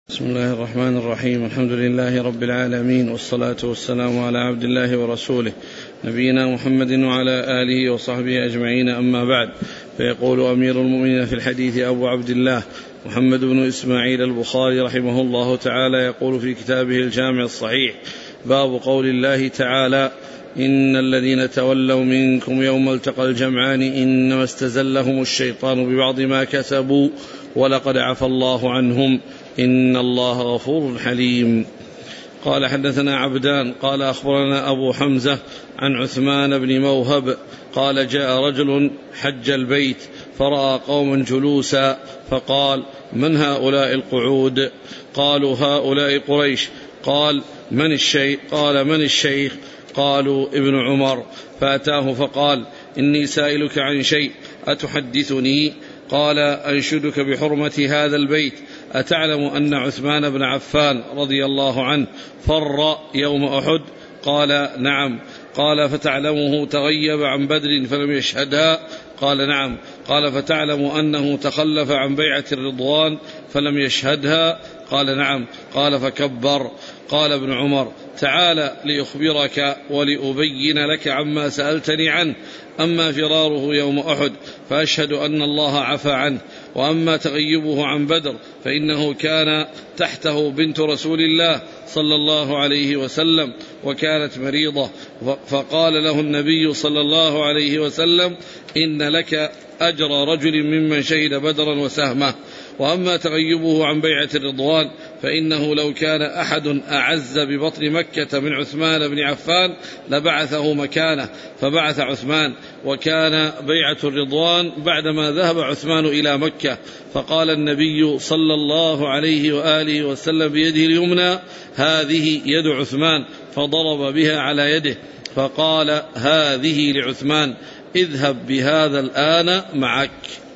بسم الله الرحمن الرحيم. الحمد لله رب العالمين، والصلاة والسلام على عبد الله ورسوله نبينا محمد وعلى آله وصحبه أجمعين، أما بعد. فيقول أمير المؤمنين في الحديث أبو عبد الله محمد بن إسماعيل البخاري رحمه الله تعالى، يقول في كتابه الجامع الصحيح: باب قول الله تعالى: إن الذين تولوا منكم يوم التقى الجمعان إنما استزلهم الشيطان ببعض ما كسبوا ولقد عفى الله عنهم إن الله غفور حليم. قال: حدثنا عبدان قال أخبرنا أبو حمزة عن عثمان بن موهب قال: جاء رجل حج البيت فرأى قوما جلوسا فقال: من هؤلاء القعود؟ قالوا: هؤلاء قريش. قال: من الشيخ؟ قال: من الشيخ؟ قالوا: ابن عمر. فأتاه فقال: إني سائلك عن شيء أتحدثني؟ قال: أنشدك بحرمة هذا البيت، أتعلم أن عثمان بن عفان رضي الله عنه فر يوم أحد؟ قال: نعم. قال: فتعلمه تغيب عن بدر فلم يشهدها؟ قال: نعم. قال: فتعلم أنه تخلف عن بيعة الرضوان فلم يشهدها؟ قال: نعم. قال: فكبر. قال ابن عمر: تعال لأخبرك ولأبين لك عما سألتني عنه. أما فراره يوم أحد فأشهد أن الله عفى عنه، وأما تغيبه عن بدر فإنه كان تحته بنت رسول الله صلى الله عليه وسلم وكانت مريضة، فقال له النبي صلى الله عليه وسلم: إن لك أجر رجل ممن شهد بدرا وسهمه. وأما تغيبه عن بيعة الرضوان فإنه لو كان أحد أعز ببطن مكة من عثمان بن عفان لبعثه مكانه، فبعث عثمان، وكان بيعة الرضوان بعدما ذهب عثمان إلى مكة. فقال النبي صلى الله عليه وآله وسلم بيده اليمنى: هذه يد عثمان، فضرب بها على يده فقال: هذه لعثمان، اذهب بهذا الآن معك.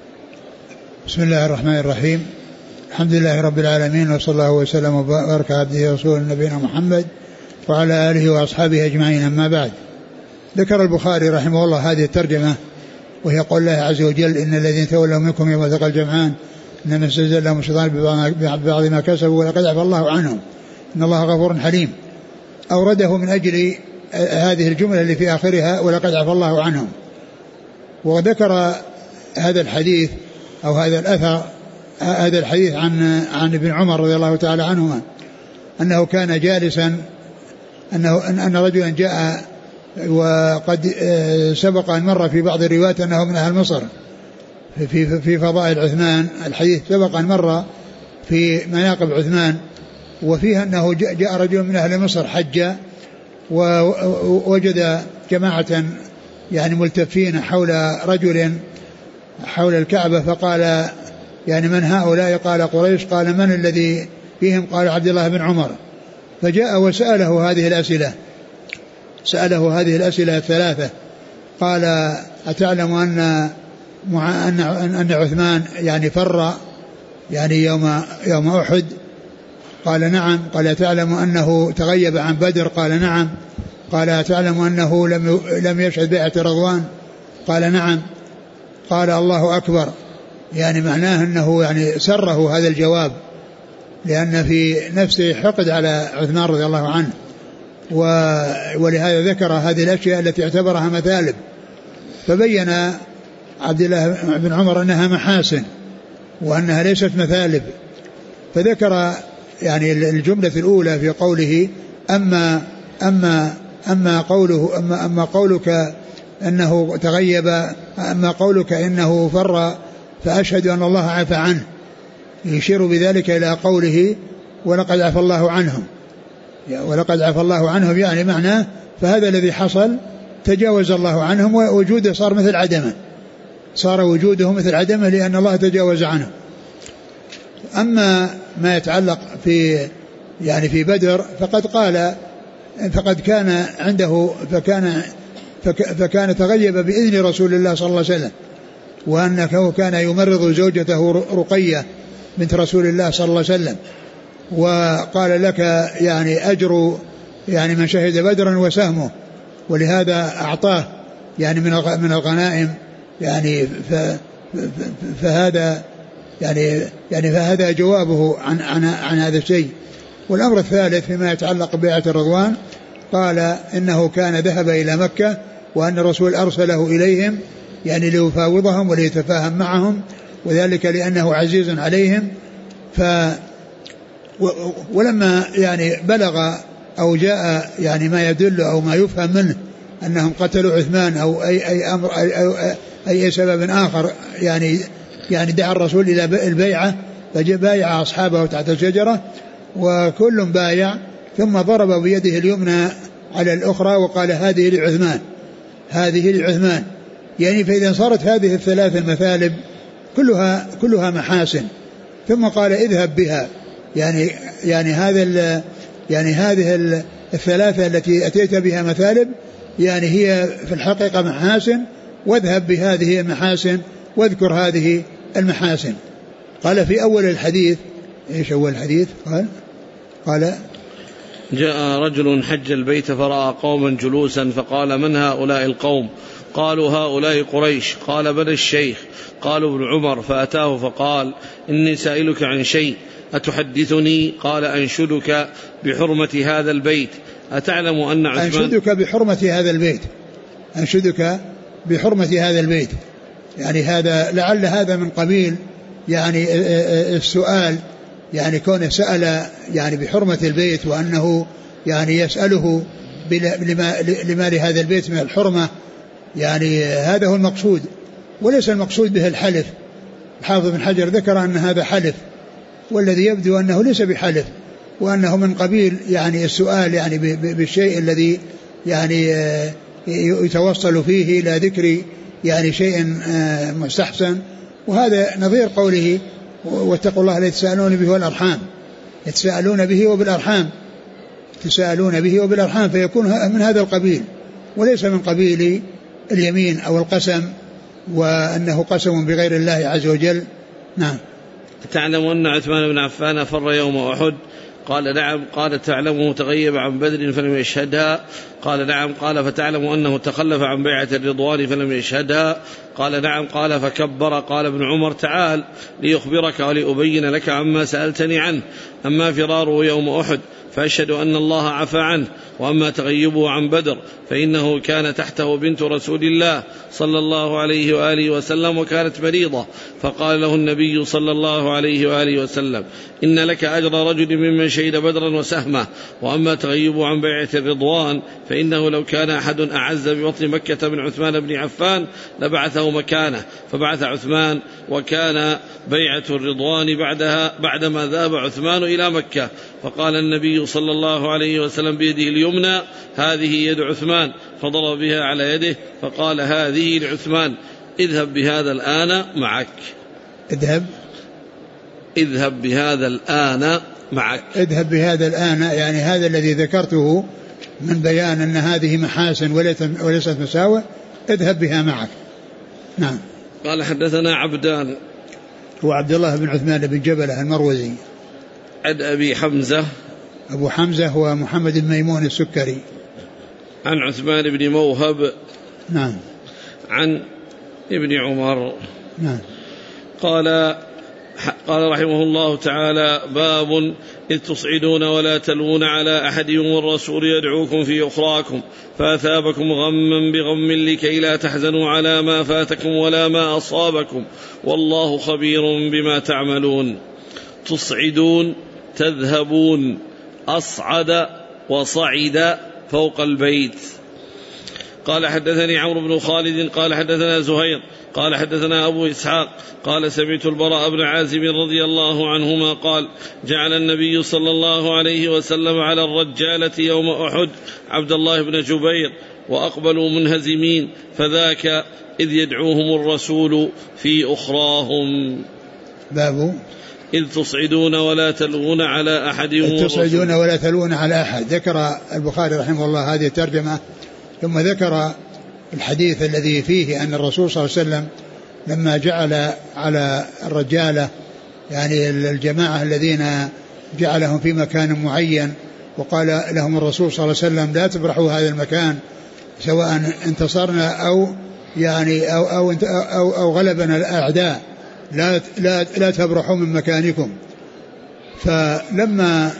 بسم الله الرحمن الرحيم. الحمد لله رب العالمين، وصلى الله وسلم وبارك على عبده ورسوله نبينا محمد وعلى آله وأصحابه أجمعين، أما بعد. ذكر البخاري رحمه الله هذه الترجمة، وهي قول الله عز وجل: إن الذين تولوا منكم يوم التقى الجمعان إنما استزلهم الشيطان ببعض ما كسبوا ولقد عفى الله عنهم إن الله غفور حليم. أورده من أجل هذه الجملة اللي في آخرها: ولقد عفى الله عنهم. وذكر هذا الحديث أو هذا الأثر، هذا الحديث عن ابن عمر رضي الله تعالى عنهما أنه كان جالسا، أن رجلا جاء، وقد سبق أن مر في بعض الروايات أنه من أهل مصر في فضائل عثمان. الحديث سبق أن مر في مناقب عثمان، وفيها أنه جاء رجل من أهل مصر حج، ووجد جماعة يعني ملتفين حول رجل حول الكعبة، فقال: يعني من هؤلاء؟ قال: قريش. قال: من الذي فيهم؟ قال: عبد الله بن عمر. فجاء وسأله هذه الأسئلة، سأله هذه الأسئلة الثلاثة. قال: أتعلم أن عثمان يعني فر يعني يوم أحد؟ قال: نعم. قال: أتعلم أنه تغيب عن بدر؟ قال: نعم. قال: أتعلم أنه لم يشهد بيعة رضوان؟ قال: نعم. قال: الله أكبر. يعني معناه أنه يعني سره هذا الجواب، لأن في نفسه حقد على عثمان رضي الله عنه، ولهذا ذكر هذه الأشياء التي اعتبرها مثالب. فبين عبد الله بن عمر أنها محاسن وأنها ليست مثالب. فذكر يعني الجملة الأولى في قوله: أما قولك أنه تغيب، أما قولك إنه فر فأشهد أن الله عفى عنه، يشير بذلك إلى قوله: ولقد عفى الله عنهم. ولقد عفى الله عنهم يعني معناه فهذا الذي حصل تجاوز الله عنهم، ووجوده صار مثل عدمه، صار وجوده مثل عدمه لأن الله تجاوز عنه. أما ما يتعلق في بدر فقد كان عنده فكان تغيب بإذن رسول الله صلى الله عليه وسلم، وأنه كان يمرض زوجته رقية بنت رسول الله صلى الله عليه وسلم، وقال: لك يعني أجر يعني من شهد بدرا وسهمه، ولهذا أعطاه يعني من الغنائم يعني. فهذا يعني فهذا جوابه عن هذا الشيء. والأمر الثالث فيما يتعلق ببيعة الرضوان قال إنه كان ذهب إلى مكة وأن الرسول أرسله إليهم يعني ليفاوضهم وليتفاهم معهم، وذلك لأنه عزيز عليهم. ولما يعني بلغ أو جاء يعني ما يدل أو ما يفهم منه أنهم قتلوا عثمان أو أي أمر أي سبب آخر يعني دعا الرسول إلى البيعة، فبايع أصحابه تحت الشجرة وكل بايع، ثم ضرب بيده اليمنى على الأخرى وقال هذه لعثمان هذه لعثمان. يعني فإذا صارت هذه الثلاث المثالب كلها محاسن، ثم قال اذهب بها، يعني هذه الثلاثة التي أتيت بها مثالب يعني هي في الحقيقة محاسن، واذهب بهذه المحاسن واذكر هذه المحاسن. قال في أول الحديث إيش أول الحديث؟ قال جاء رجل حج البيت فرأى قوما جلوسا فقال من هؤلاء القوم؟ قالوا هؤلاء قريش. قال بل الشيخ؟ قالوا ابن عمر. فأتاه فقال إني سائلك عن شيء أتحدثني؟ قال أنشدك بحرمة هذا البيت. أتعلم أن عثمان أنشدك بحرمة هذا البيت، أنشدك بحرمة هذا البيت، يعني هذا لعل هذا من قبيل يعني السؤال، يعني كونه سأل يعني بحرمة البيت وأنه يعني يسأله لما لهذا البيت من الحرمة، يعني هذا هو المقصود، وليس المقصود به الحلف. الحافظ بن حجر ذكر أن هذا حلف، والذي يبدو أنه ليس بحلف، وأنه من قبيل يعني السؤال يعني بالشيء الذي يعني يتوصل فيه إلى ذكر يعني شيء مستحسن. وهذا نظير قوله واتقوا الله الذي تساءلون به والأرحام، يتساءلون به وبالأرحام، تساءلون به وبالأرحام، فيكون من هذا القبيل وليس من قبيل اليمين أو القسم وأنه قسم بغير الله عز وجل. نعم. تعلم أن عثمان بن عفان فر يوم أحد؟ قال نعم. قال تعلمه تغيب عن بدر فلم يشهدها؟ قال نعم. قال فتعلم أنه تخلف عن بيعة الرضوان فلم يشهدها؟ قال نعم. قال فكبر. قال ابن عمر تعال ليخبرك ولأبين لك عما سألتني عنه. أما فراره يوم أحد فأشهد أن الله عفى عنه، وأما تغيبه عن بدر فإنه كان تحته بنت رسول الله صلى الله عليه وآله وسلم وكانت مريضة، فقال له النبي صلى الله عليه وآله وسلم إن لك أجر رجل ممن شهد بدرا وسهمه، وأما تغيبه عن بيعة الرضوان فإنه لو كان أحد أعز ببطن مكة من عثمان بن عفان لبعثه مكانه، فبعث عثمان، وكان بيعة الرضوان بعدما ذهب عثمان إلى مكة. فقال النبي صلى الله عليه وسلم بيده اليمنى هذه يد عثمان، فضرب بها على يده فقال هذه لعثمان، اذهب بهذا الآن معك. اذهب بهذا الآن معك. اذهب بهذا الآن، يعني هذا الذي ذكرته من بيان أن هذه محاسن وليست مساوئ، اذهب بها معك. نعم. قال حدثنا عبدان هو عبد الله بن عثمان بن جبلة المروزي، عن أبي حمزة أبو حمزة هو محمد بن ميمون السكري، عن عثمان بن موهب نعم، عن ابن عمر نعم. قال رحمه الله تعالى باب إذ تصعدون ولا تلوون على أحد والرسول يدعوكم في أخراكم فأثابكم غما بغم لكي لا تحزنوا على ما فاتكم ولا ما أصابكم والله خبير بما تعملون. تصعدون تذهبون، أصعد وصعد فوق البيت. قال حدثني عمرو بن خالد قال حدثنا زهير قال حدثنا أبو إسحاق قال سمعت البراء بن عازب رضي الله عنهما قال جعل النبي صلى الله عليه وسلم على الرجالة يوم أحد عبد الله بن جبير وأقبلوا منهزمين، فذاك إذ يدعوهم الرسول في أخراهم. باب إذ تصعدون ولا تلوون على أحد. تصعدون ولا تلوون على أحد. ذكر البخاري رحمه الله هذه الترجمة، ثم ذكر الحديث الذي فيه أن الرسول صلى الله عليه وسلم لما جعل على الرجالة يعني الجماعة الذين جعلهم في مكان معين، وقال لهم الرسول صلى الله عليه وسلم لا تبرحوا هذا المكان سواء انتصرنا أو يعني أو غلبنا الأعداء، لا تبرحوا من مكانكم. فلما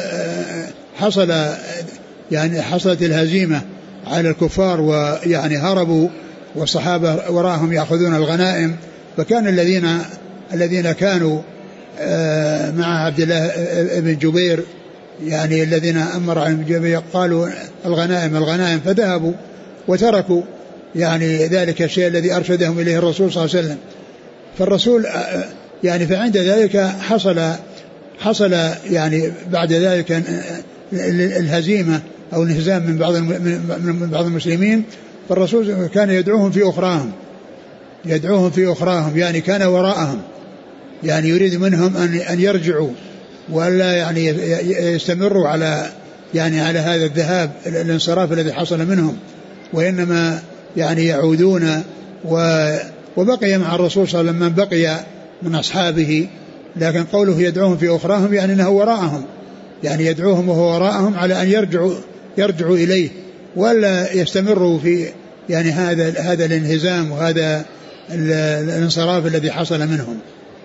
حصلت الهزيمة على الكفار ويعني هربوا والصحابة وراهم يأخذون الغنائم، فكان الذين كانوا مع عبد الله بن جبير يعني الذين أمر عن جبير قالوا الغنائم، فذهبوا وتركوا يعني ذلك الشيء الذي أرشدهم إليه الرسول صلى الله عليه وسلم. فالرسول يعني فعند ذلك حصل يعني بعد ذلك الهزيمة أو الانهزام من بعض المسلمين، فالرسول كان يدعوهم في أخراهم يعني كان وراءهم، يعني يريد منهم أن يرجعوا ولا يعني يستمروا على هذا الذهاب الانصراف الذي حصل منهم، وإنما يعني يعودون. وبقي مع الرسول صلى الله عليه وسلم من بقي من أصحابه، لكن قوله يدعوهم في أخراهم يعني أنه وراءهم، يعني يدعوهم وهو وراءهم على أن يرجعوا إليه ولا يستمروا في يعني هذا الانهزام وهذا الانصراف الذي حصل منهم.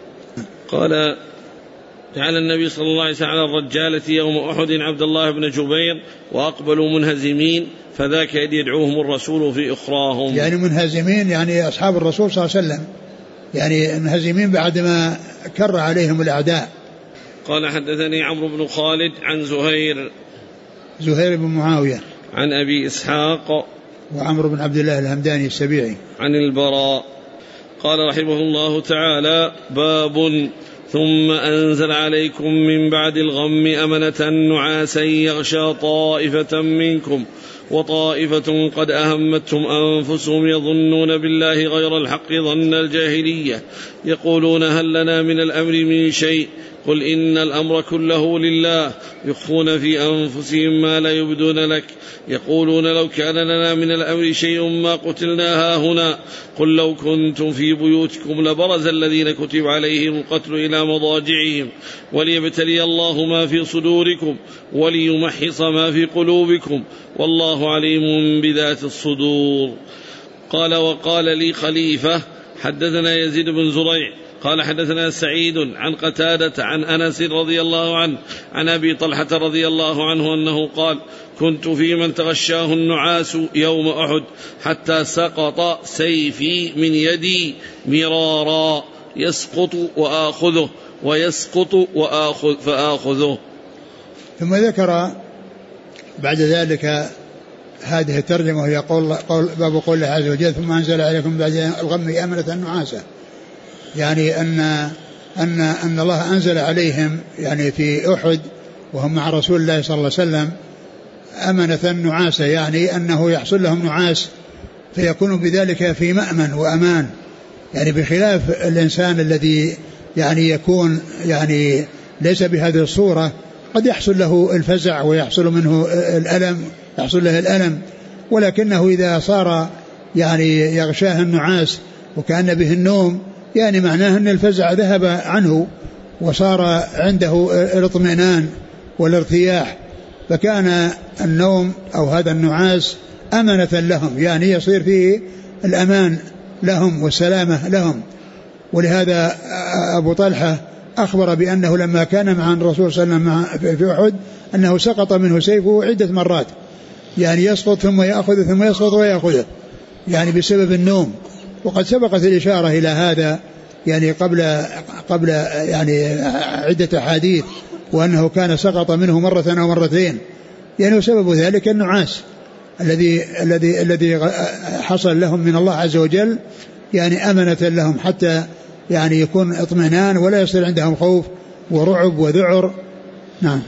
قال جعل النبي صلى الله عليه وسلم على الرجالة يوم أحد عبد الله بن جبير وأقبلوا منهزمين، فذاك يدعوهم الرسول في أخراهم. يعني منهزمين يعني أصحاب الرسول صلى الله عليه وسلم، يعني منهزمين بعدما كر عليهم الأعداء. قال حدثني عمرو بن خالد عن زهير بن معاوية عن أبي إسحاق وعمرو بن عبد الله الهمداني السبيعي عن البراء قال رحمه الله تعالى: باب ثم أنزل عليكم من بعد الغم أمنة نعاسا يغشى طائفة منكم وطائفة قد أهمتهم أنفسهم يظنون بالله غير الحق ظن الجاهلية يقولون هل لنا من الأمر من شيء قل إن الأمر كله لله يخفون في أنفسهم ما لا يبدون لك يقولون لو كان لنا من الأمر شيء ما قتلنا هاهنا قل لو كنتم في بيوتكم لبرز الذين كتب عليهم القتل إلى مضاجعهم وليبتلي الله ما في صدوركم وليمحص ما في قلوبكم والله عليم بذات الصدور. قال وقال لي خليفة حدثنا يزيد بن زريع قال حدثنا سعيد عن قتادة عن أنس رضي الله عنه عن أبي طلحة رضي الله عنه أنه قال: كنت في من تغشاه النعاس يوم أحد حتى سقط سيفي من يدي مرارا يسقط وآخذه ويسقط فآخذه. ثم ذكر بعد ذلك هذه الترجمة وهي باب قول الله عز وجل: ثم أنزل عليكم بعد الغم أمنة نعاسا، يعني أن الله أنزل عليهم يعني في أحد وهم مع رسول الله صلى الله عليه وسلم أمنة نعاسا، يعني أنه يحصل لهم نعاس فيكون بذلك في مأمن وأمان، يعني بخلاف الإنسان الذي يعني يكون يعني ليس بهذه الصورة قد يحصل له الفزع ويحصل منه الألم، ولكنه إذا صار يعني يغشاه النعاس وكأن به النوم يعني معناه أن الفزع ذهب عنه وصار عنده الاطمئنان والارتياح، فكان النوم أو هذا النعاس أمنة لهم، يعني يصير فيه الأمان لهم والسلامة لهم. ولهذا أبو طلحة أخبر بأنه لما كان مع الرسول صلى الله عليه وسلم في أحد أنه سقط منه سيفه عدة مرات، يعني يسقط ثم يأخذ ثم يسقط ويأخذه، يعني بسبب النوم. وقد سبقت الإشارة إلى هذا يعني قبل يعني عدة أحاديث، وأنه كان سقط منه مرة أو مرتين، يعني وسبب ذلك النعاس الذي حصل لهم من الله عز وجل، يعني أمنة لهم حتى يعني يكون اطمئنان ولا يصير عندهم خوف ورعب وذعر. نعم.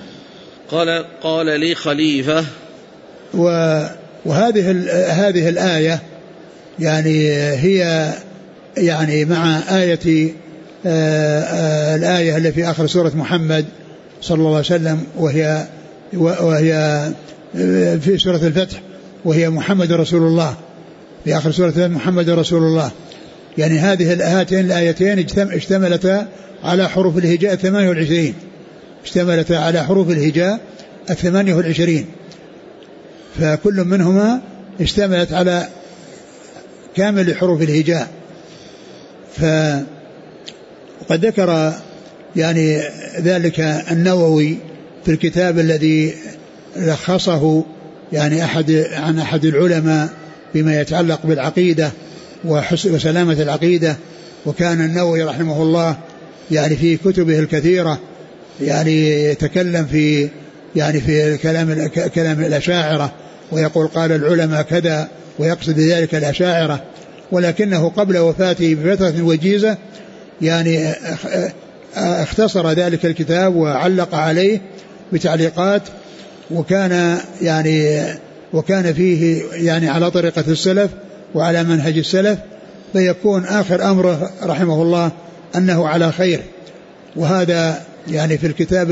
قال لي خليفة. وهذه الآية يعني هي يعني مع آية الآية التي في آخر سورة محمد صلى الله عليه وسلم وهي في سورة الفتح وهي محمد رسول الله، في آخر سورة محمد رسول الله، يعني هذه الآيتين اشتملتا على حروف الهجاء 28، اشتملتا على حروف الهجاء 28، فكل منهما اشتملت على كامل حروف الهجاء. وقد ذكر يعني ذلك النووي في الكتاب الذي لخصه يعني عن أحد العلماء بما يتعلق بالعقيدة وسلامة العقيدة. وكان النووي رحمه الله يعني في كتبه الكثيرة يعني يتكلم في يعني في كلام الأشاعرة، ويقول قال العلماء كذا ويقصد ذلك الأشاعرة، ولكنه قبل وفاته بفترة وجيزة يعني اختصر ذلك الكتاب وعلق عليه بتعليقات، وكان فيه يعني على طريقة السلف وعلى منهج السلف، فيكون آخر أمره رحمه الله أنه على خير. وهذا يعني في الكتاب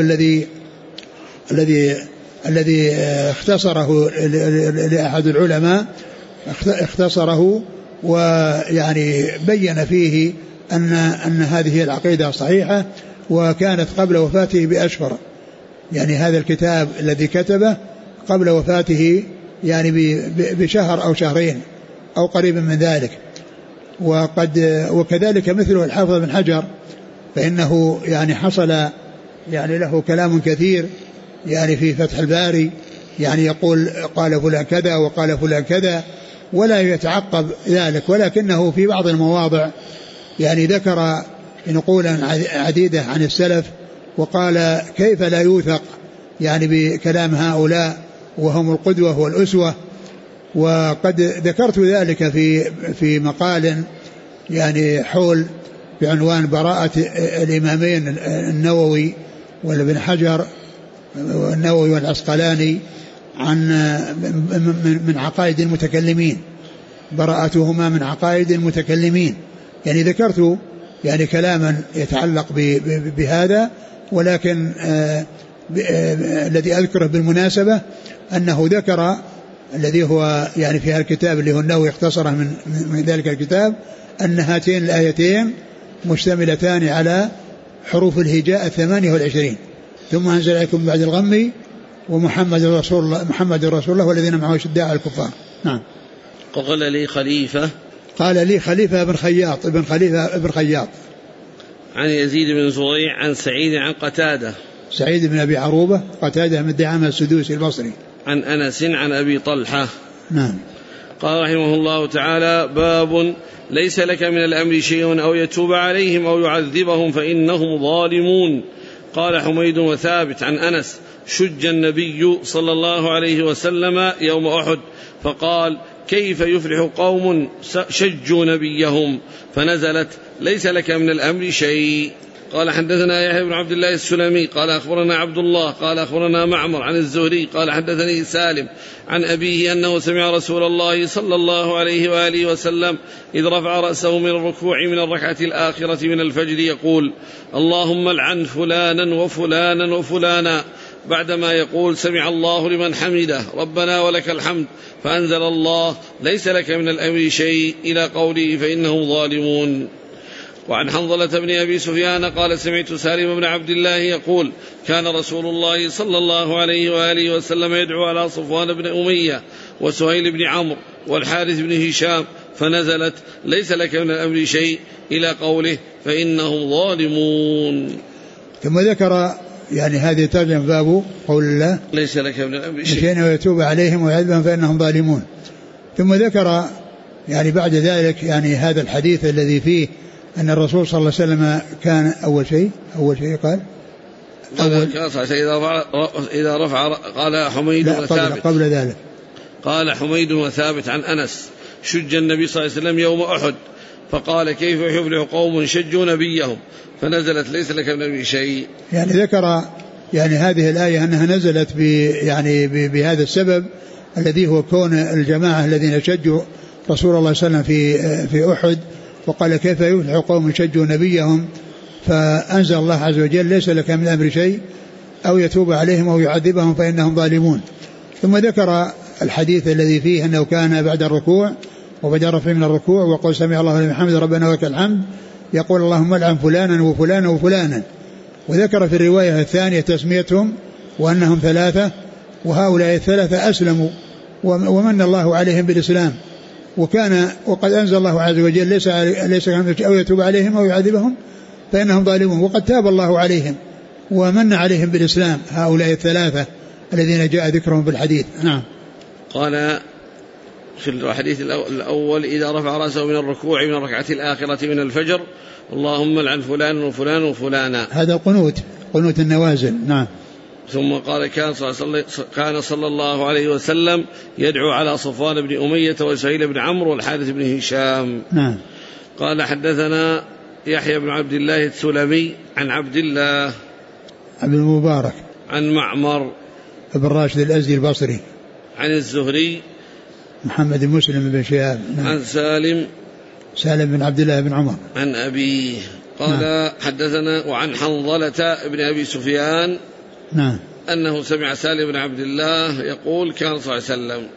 الذي اختصره لأحد العلماء اختصره، ويعني بين فيه أن هذه العقيدة صحيحة، وكانت قبل وفاته بأشهر. يعني هذا الكتاب الذي كتبه قبل وفاته يعني بشهر أو شهرين أو قريب من ذلك. وكذلك مثله الحافظ بن حجر، فإنه يعني حصل يعني له كلام كثير يعني في فتح الباري، يعني يقول قال فلان كذا وقال فلان كذا ولا يتعقب ذلك، ولكنه في بعض المواضع يعني ذكر نقولا عديدة عن السلف، وقال كيف لا يوثق يعني بكلام هؤلاء وهم القدوة والأسوة. وقد ذكرت ذلك في مقال يعني حول بعنوان براءة الإمامين النووي والابن حجر والنووي والعسقلاني من عقائد المتكلمين، براءتهما من عقائد المتكلمين. يعني ذكرت يعني كلاما يتعلق بهذا، ولكن الذي أذكره بالمناسبة أنه ذكر الذي هو يعني في الكتاب اللي هو النووي اختصره من ذلك الكتاب أن هاتين الآيتين مشتملتان على حروف الهجاء 28: ثم أنزل عليكم بعد الغم ومحمد رسول الله والذين معه شداء على الكفار. نعم. قال لي خليفة ابن خياط عن يزيد بن زريع عن سعيد عن قتادة، سعيد بن أبي عروبة، قتادة من دعامة السدوسي البصري، عن أنس عن أبي طلحة. نعم. قال رحمه الله تعالى: باب ليس لك من الأمر شيء أو يتوب عليهم أو يعذبهم فإنهم ظالمون. قال حميد وثابت عن أنس: شج النبي صلى الله عليه وسلم يوم أحد فقال: كيف يفلح قوم شجوا نبيهم؟ فنزلت: ليس لك من الأمر شيء. قال حدثنا يحيى بن عبد الله السلمي قال أخبرنا عبد الله قال أخبرنا معمر عن الزهري قال حدثني سالم عن أبيه أنه سمع رسول الله صلى الله عليه وآله وسلم إذ رفع رأسه من الركوع من الركعة الآخرة من الفجر يقول: اللهم العن فلانا وفلانا وفلانا، بعدما يقول: سمع الله لمن حمده ربنا ولك الحمد، فأنزل الله: ليس لك من الأمر شيء إلى قوله: فإنهم ظالمون. وعن حنظلة بن أبي سفيان قال: سمعت سالم بن عبد الله يقول: كان رسول الله صلى الله عليه وآله وسلم يدعو على صفوان بن أمية وسهيل بن عمرو والحارث بن هشام، فنزلت: ليس لك من الأمر شيء إلى قوله: فإنهم ظالمون. ثم ذكر يعني هذه ترجمة باب قول الله: ليس لك من الأمر شيء ويتوب عليهم ويعذبهم فإنهم ظالمون. ثم ذكر يعني بعد ذلك يعني هذا الحديث الذي فيه أن الرسول صلى الله عليه وسلم كان أول شيء قال إذا رفع قال حميد وثابت قبل ذلك قال حميد وثابت عن أنس: شج النبي صلى الله عليه وسلم يوم أحد فقال: كيف يفلح قوم شجوا نبيهم؟ فنزلت: ليس لك من الأمر شيء. يعني ذكر يعني هذه الآية أنها نزلت بهذا السبب الذي هو كون الجماعة الذين شجوا رسول الله صلى الله عليه وسلم في أحد، وقال: كيف يفلح قوم شجوا نبيهم؟ فأنزل الله عز وجل: ليس لك من الأمر شيء أو يتوب عليهم أو يعذبهم فإنهم ظالمون. ثم ذكر الحديث الذي فيه أنه كان بعد الركوع وبعد الرفع من الركوع وقال: سمع الله لمن حمده ربنا ولك الحمد، يقول: اللهم العن فلانا وفلانا وفلانا. وذكر في الرواية الثانية تسميتهم وأنهم 3، وهؤلاء 3 أسلموا ومن الله عليهم بالإسلام، وقد أنزل الله عز وجل: ليس أو يتوب عليهم أو يعذبهم فإنهم ظالمون، وقد تاب الله عليهم ومن عليهم بالإسلام هؤلاء الثلاثة الذين جاء ذكرهم بالحديث. نعم. قال في الحديث الأول: إذا رفع رأسه من الركوع من الركعة الآخرة من الفجر: اللهم لعن فلان وفلان وفلانا. هذا قنوت النوازل. نعم. ثم قال: كان صلى الله عليه وسلم يدعو على صفوان بن أمية وسهيل بن عمرو والحارث بن هشام. نعم. قال: حدثنا يحيى بن عبد الله السلمي عن عبد الله عبد المبارك عن معمر بن راشد الأزدي البصري عن الزهري محمد بن مسلم بن شهاب. نعم. عن سالم بن عبد الله بن عمر عن أبيه قال: نعم. حدثنا وعن حنظلة بن أبي سفيان. نعم. أنه سمع سالم بن عبد الله يقول: كان صلى الله عليه وسلم.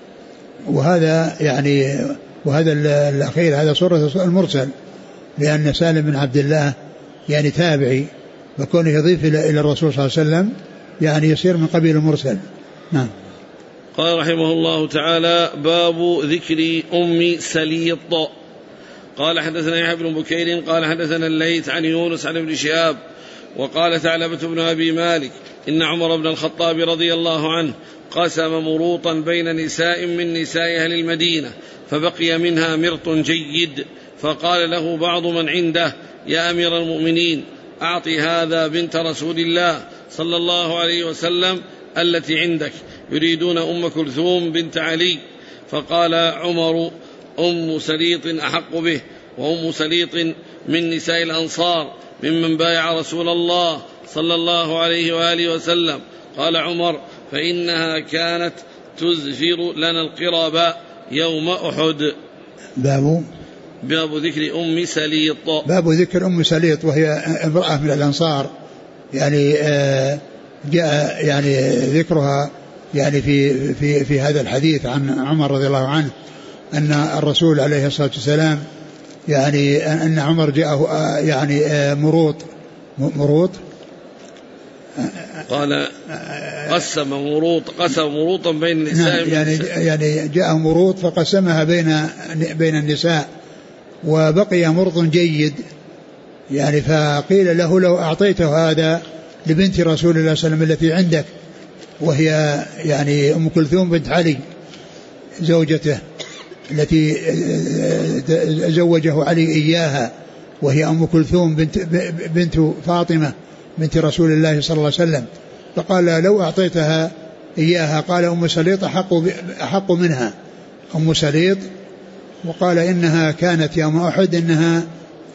وهذا الأخير هذا صورة المرسل، لأن سالم بن عبد الله يعني تابعي، فكونه يضيف إلى الرسول صلى الله عليه وسلم يعني يصير من قبيل المرسل. نعم. قال رحمه الله تعالى: باب ذكر أم سليط. قال: حدثنا يحيى بن بكير قال: حدثنا الليث عن يونس عن ابن شهاب وقال ثعلبة بن أبي مالك: إن عمر بن الخطاب رضي الله عنه قسم مروطا بين نساء من نساء أهل المدينة، فبقي منها مرط جيد، فقال له بعض من عنده: يا أمير المؤمنين، أعطي هذا بنت رسول الله صلى الله عليه وسلم التي عندك، يريدون أم كلثوم بنت علي. فقال عمر: أم سليط أحق به، وأم سليط من نساء الأنصار ممن بايع رسول الله صلى الله عليه وآله وسلم. قال عمر: فإنها كانت تزفر لنا القرب يوم أحد. باب ذكر أم سليط. باب ذكر أم سليط، وهي امرأة من الأنصار، يعني جاء يعني ذكرها يعني في هذا الحديث عن عمر رضي الله عنه أن الرسول عليه الصلاة والسلام يعني أن عمر جاءه يعني مروط قال قسم مروطا بين النساء. يعني جاءه مروط فقسمها بين النساء، وبقي مرط جيد، يعني فقيل له: لو أعطيته هذا لبنت رسول الله صلى الله عليه وسلم التي عندك، وهي يعني أم كلثوم بنت علي زوجته التي زوجه علي إياها، وهي أم كلثوم بنت فاطمة بنت رسول الله صلى الله عليه وسلم. فقال: لو أعطيتها إياها. قال: أم سليط أحق منها، أم سليط. وقال: إنها كانت يوم أحد إنها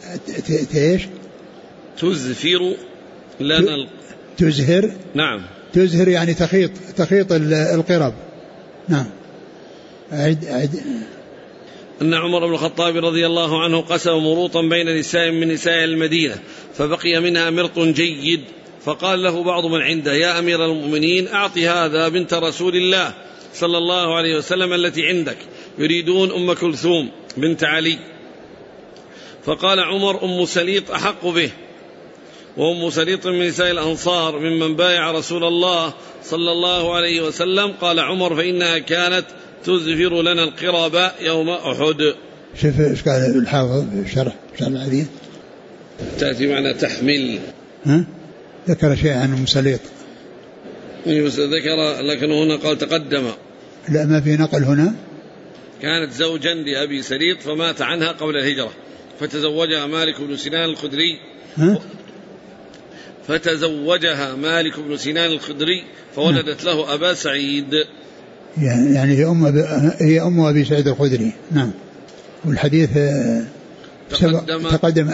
تزفر لنا تزهر. نعم. تزهر يعني تخيط القرب. نعم. عد. أن عمر بن الخطاب رضي الله عنه قسم مروطا بين نساء من نساء المدينة، فبقي منها مرط جيد، فقال له بعض من عنده: يا أمير المؤمنين، أعطي هذا بنت رسول الله صلى الله عليه وسلم التي عندك، يريدون أم كلثوم بنت علي. فقال عمر: أم سليط أحق به، وأم سليط من نساء الأنصار ممن بايع رسول الله صلى الله عليه وسلم. قال عمر: فإنها كانت تزفر لنا القرب يوم أحد. شوف ايش قال الحافظ شرح الحديث. تأتي معنا تحمل. ذكر شيء عن أم سليط. ذكر، لكن هنا قال تقدم. لا، ما في نقل هنا. كانت زوجا لأبي سليط فمات عنها قبل الهجرة، فتزوجها مالك بن سنان الخدري. فتزوجها مالك بن سنان الخدري فولدت له أبا سعيد. يعني هي أم أبي سعيد الخدري. نعم. والحديث تقدم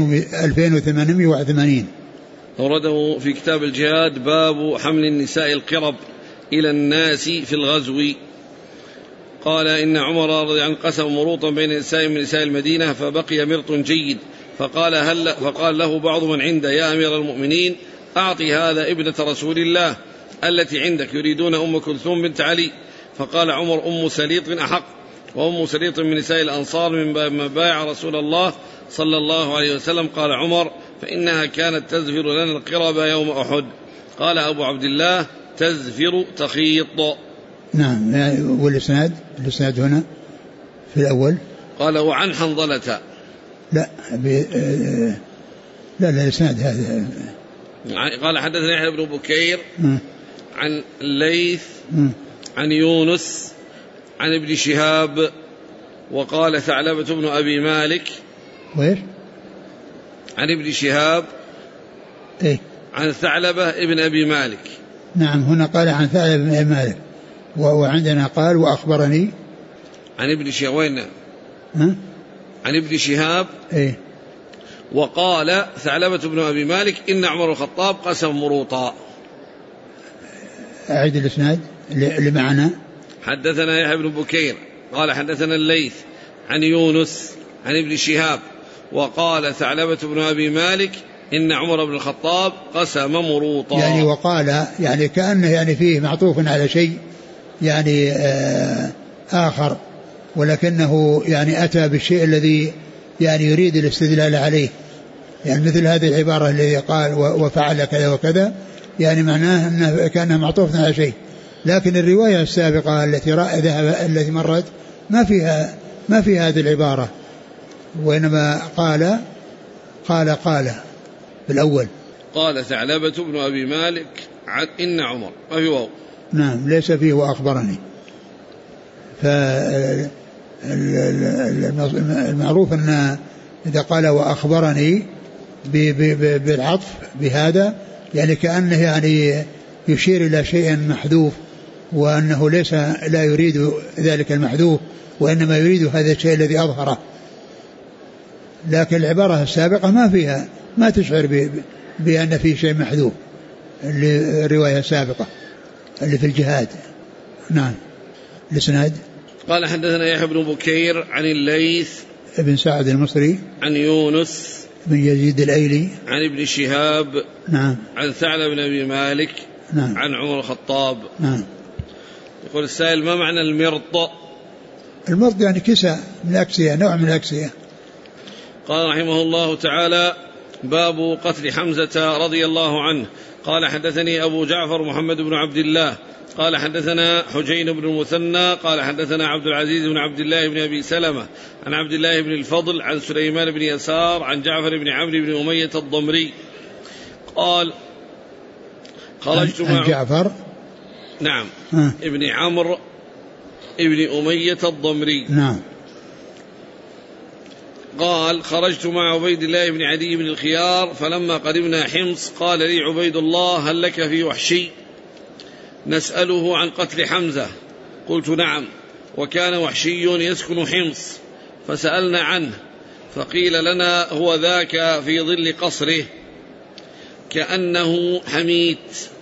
2880. أورده في كتاب الجهاد باب حمل النساء القرب إلى الناس في الغزو. قال: إن عمر رضي عنه قسم مروطا بين نساء من نساء المدينة، فبقي مرط جيد، فقال له بعض من عنده: يا أمير المؤمنين، أعطي هذا ابنة رسول الله التي عندك، يريدون أم كلثوم بنت علي. فقال عمر: أم سليط أحق، وأم سليط من نساء الأنصار من بايع رسول الله صلى الله عليه وسلم. قال عمر: فإنها كانت تزفر لنا القرب يوم أحد. قال أبو عبد الله: تزفر تخيط. نعم. والإسناد هنا في الأول قال: وعن حنظلة. لا، لا الإسناد هذا. قال حدثنا يحيى بن بكير عن الليث عن يونس عن ابن شهاب وقال ثعلبة بن أبي مالك. وإيش؟ عن ابن شهاب إيه؟ عن ثعلبة ابن أبي مالك. نعم هنا قال عن ثعلبة بن أبي مالك وعندنا قال وأخبرني عن ابن شهاب. وين؟ عن ابن شهاب. إيه؟ وقال ثعلبة بن أبي مالك إن عمر الخطاب قسم مروطا. أعيد الإسناد اللي معنا. حدثنا يحيى بن بكير قال حدثنا الليث عن يونس عن ابن شهاب وقال ثعلبة بن أبي مالك إن عمر بن الخطاب قسم مروطا. يعني وقال يعني كأنه يعني فيه معطوف على شيء يعني آخر، ولكنه يعني أتى بالشيء الذي يعني يريد الاستدلال عليه، يعني مثل هذه العبارة التي قال وفعل كذا وكذا، يعني معناه أنه كان معطوف على شيء. لكن الرواية السابقة التي مرت ما فيها هذه العبارة، وإنما قال بالأول قال ثعلبة بن أبي مالك عن إن عمر وفي واو. نعم ليس فيه وأخبرني. فالمعروف أن إذا قال وأخبرني بالعطف بهذا يعني كأنه يعني يشير إلى شيء محذوف، وأنه لا يريد ذلك المحذوف، وإنما يريد هذا الشيء الذي أظهره. لكن العبارة السابقة ما تشعر بأن في شيء محذوف، الرواية السابقة اللي في الجهاد. نعم. الإسناد قال حدثنا يحيى بن بكير عن الليث ابن سعد المصري عن يونس بن يزيد الأيلي عن ابن شهاب. نعم. عن ثعلبة بن أبي مالك. نعم. عن عمر الخطاب. نعم. يقول السائل ما معنى المرط؟ المرط يعني كساء من الأكسية، نوع من الأكسية. قال رحمه الله تعالى باب قتل حمزة رضي الله عنه. قال حدثني أبو جعفر محمد بن عبد الله قال حدثنا حجين بن المثنى قال حدثنا عبد العزيز بن عبد الله بن أبي سلمة عن عبد الله بن الفضل عن سليمان بن يسار عن جعفر بن عمرو بن أمية الضمري قال خرجت مع جعفر نعم ابن عمرو ابن أمية الضمري. نعم. قال خرجت مع عبيد الله بن عدي بن الخيار فلما قدمنا حمص قال لي عبيد الله هل لك في وحشي نسأله عن قتل حمزة؟ قلت نعم، وكان وحشي يسكن حمص فسألنا عنه فقيل لنا هو ذاك في ظل قصره كأنه حميت.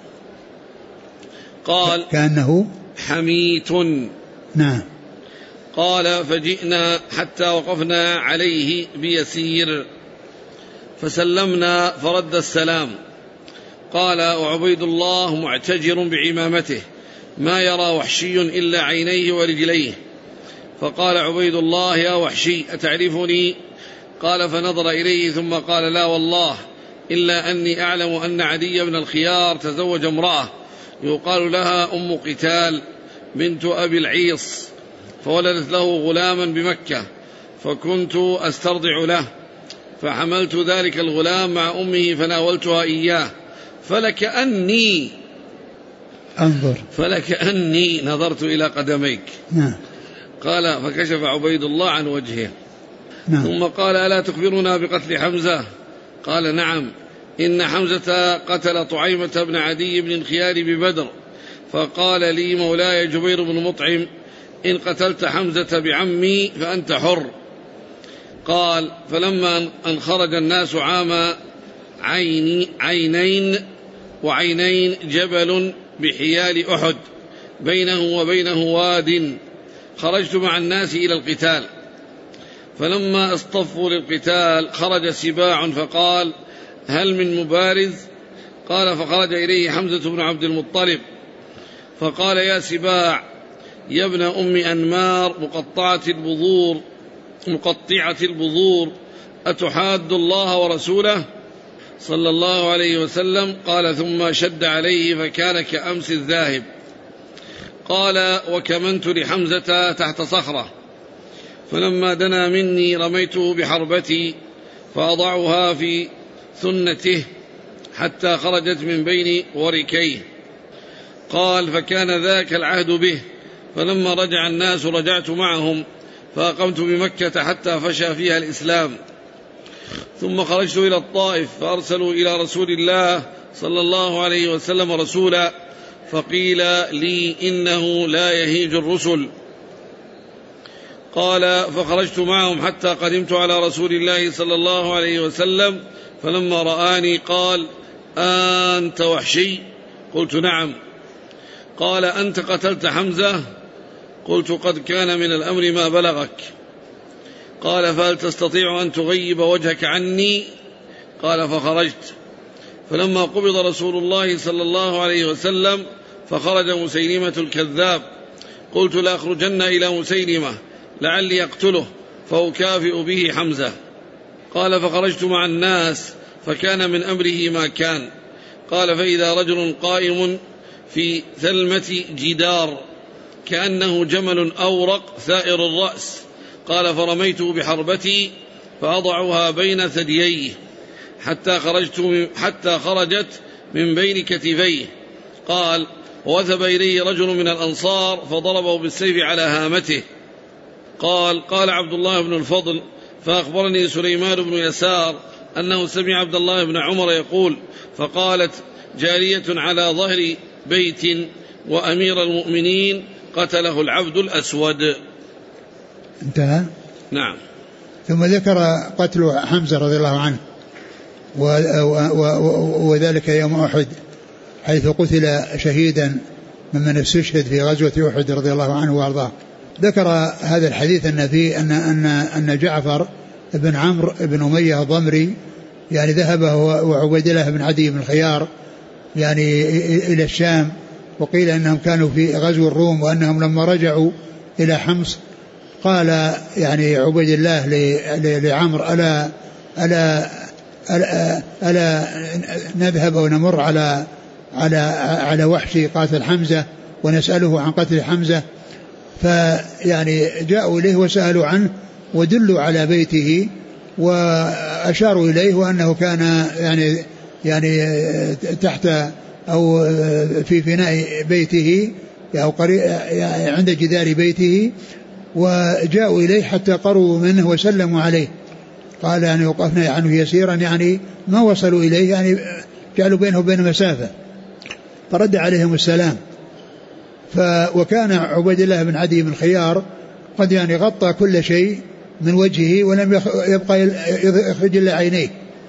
قال كأنه حميت. نعم. قال فجئنا حتى وقفنا عليه بيسير فسلمنا فرد السلام. قال وعبيد الله معتجر بعمامته ما يرى وحشي إلا عينيه ورجليه. فقال عبيد الله يا وحشي أتعرفني؟ قال فنظر إليه ثم قال لا والله إلا أني أعلم أن عدي بن الخيار تزوج امرأة يقال لها أم قتال بنت أبي العيص فولدت له غلاما بمكة فكنت أسترضع له فحملت ذلك الغلام مع أمه فناولتها إياه فلكأني نظرت إلى قدميك. قال فكشف عبيد الله عن وجهه. ثم قال ألا تخبرنا بقتل حمزة؟ قال نعم، إن حمزة قتل طعيمة بن عدي بن الخيار ببدر فقال لي مولاي جبير بن مطعم إن قتلت حمزة بعمي فأنت حر. قال فلما أن خرج الناس عام عينين جبل بحيال أحد بينه وبينه واد خرجت مع الناس إلى القتال فلما اصطفوا للقتال خرج سباع فقال هل من مبارز؟ قال فخرج إليه حمزة بن عبد المطلب فقال يا سباع يا ابن أم أنمار مقطعة البذور أتحاد الله ورسوله صلى الله عليه وسلم؟ قال ثم شد عليه فكان كأمس الذاهب. قال وكمنت لحمزة تحت صخرة فلما دنا مني رميته بحربتي ثنته حتى خرجت من بين وركيه. قال فكان ذاك العهد به، فلما رجع الناس رجعت معهم، فأقمت بمكة حتى فشى فيها الإسلام، ثم خرجت إلى الطائف، فأرسلوا إلى رسول الله صلى الله عليه وسلم رسولا، فقيل لي إنه لا يهيج الرسل. قال فخرجت معهم حتى قدمت على رسول الله صلى الله عليه وسلم، فلما رآني قال أنت وحشي؟ قلت نعم. قال أنت قتلت حمزة؟ قلت قد كان من الأمر ما بلغك. قال فهل تستطيع أن تغيب وجهك عني؟ قال فخرجت. فلما قبض رسول الله صلى الله عليه وسلم فخرج مسيلمة الكذاب، قلت لأخرجن إلى مسيلمة لعلي أقتله فأكافئ به حمزة. قال فخرجت مع الناس، فكان من أمره ما كان. قال فإذا رجل قائم في ثلمة جدار كأنه جمل أورق ثائر الرأس، قال فرميته بحربتي فأضعها بين ثدييه حتى خرجت من بين كتفيه. قال ووثب إليه رجل من الأنصار فضربه بالسيف على هامته. قال عبد الله بن الفضل فأخبرني سليمان بن يسار أنه سمع عبد الله بن عمر يقول فقالت جارية على ظهر بيت وأمير المؤمنين قتله العبد الأسود. انتهى. نعم. ثم ذكر قتل حمزة رضي الله عنه وذلك يوم أحد، حيث قتل شهيدا ممن استشهد في غزوة أحد رضي الله عنه وأرضاه. ذكر هذا الحديث أن فيه أن جعفر بن عمرو بن أمية الضمري يعني ذهب وعبيد الله بن عدي بن الخيار يعني إلى الشام، وقيل أنهم كانوا في غزو الروم، وأنهم لما رجعوا إلى حمص قال يعني عبيد الله لعمرو ألا نذهب أو نمر على وحشي قاتل حمزة ونسأله عن قتل حمزة. فيعني جاءوا إليه وسألوا عنه ودلوا على بيته وأشاروا إليه، وأنه كان يعني تحت أو في فناء بيته أو عند جدار بيته، وجاءوا إليه حتى قروا منه وسلموا عليه. قال يعني وقفنا عنه يسيرا، يعني ما وصلوا إليه، يعني جعلوا بينه وبين مسافة، فرد عليهم السلام. وكان عبيد الله بن عدي بن الخيار قد يعني غطى كل شيء من وجهه ولم يبقى يخرج إلا عينيه،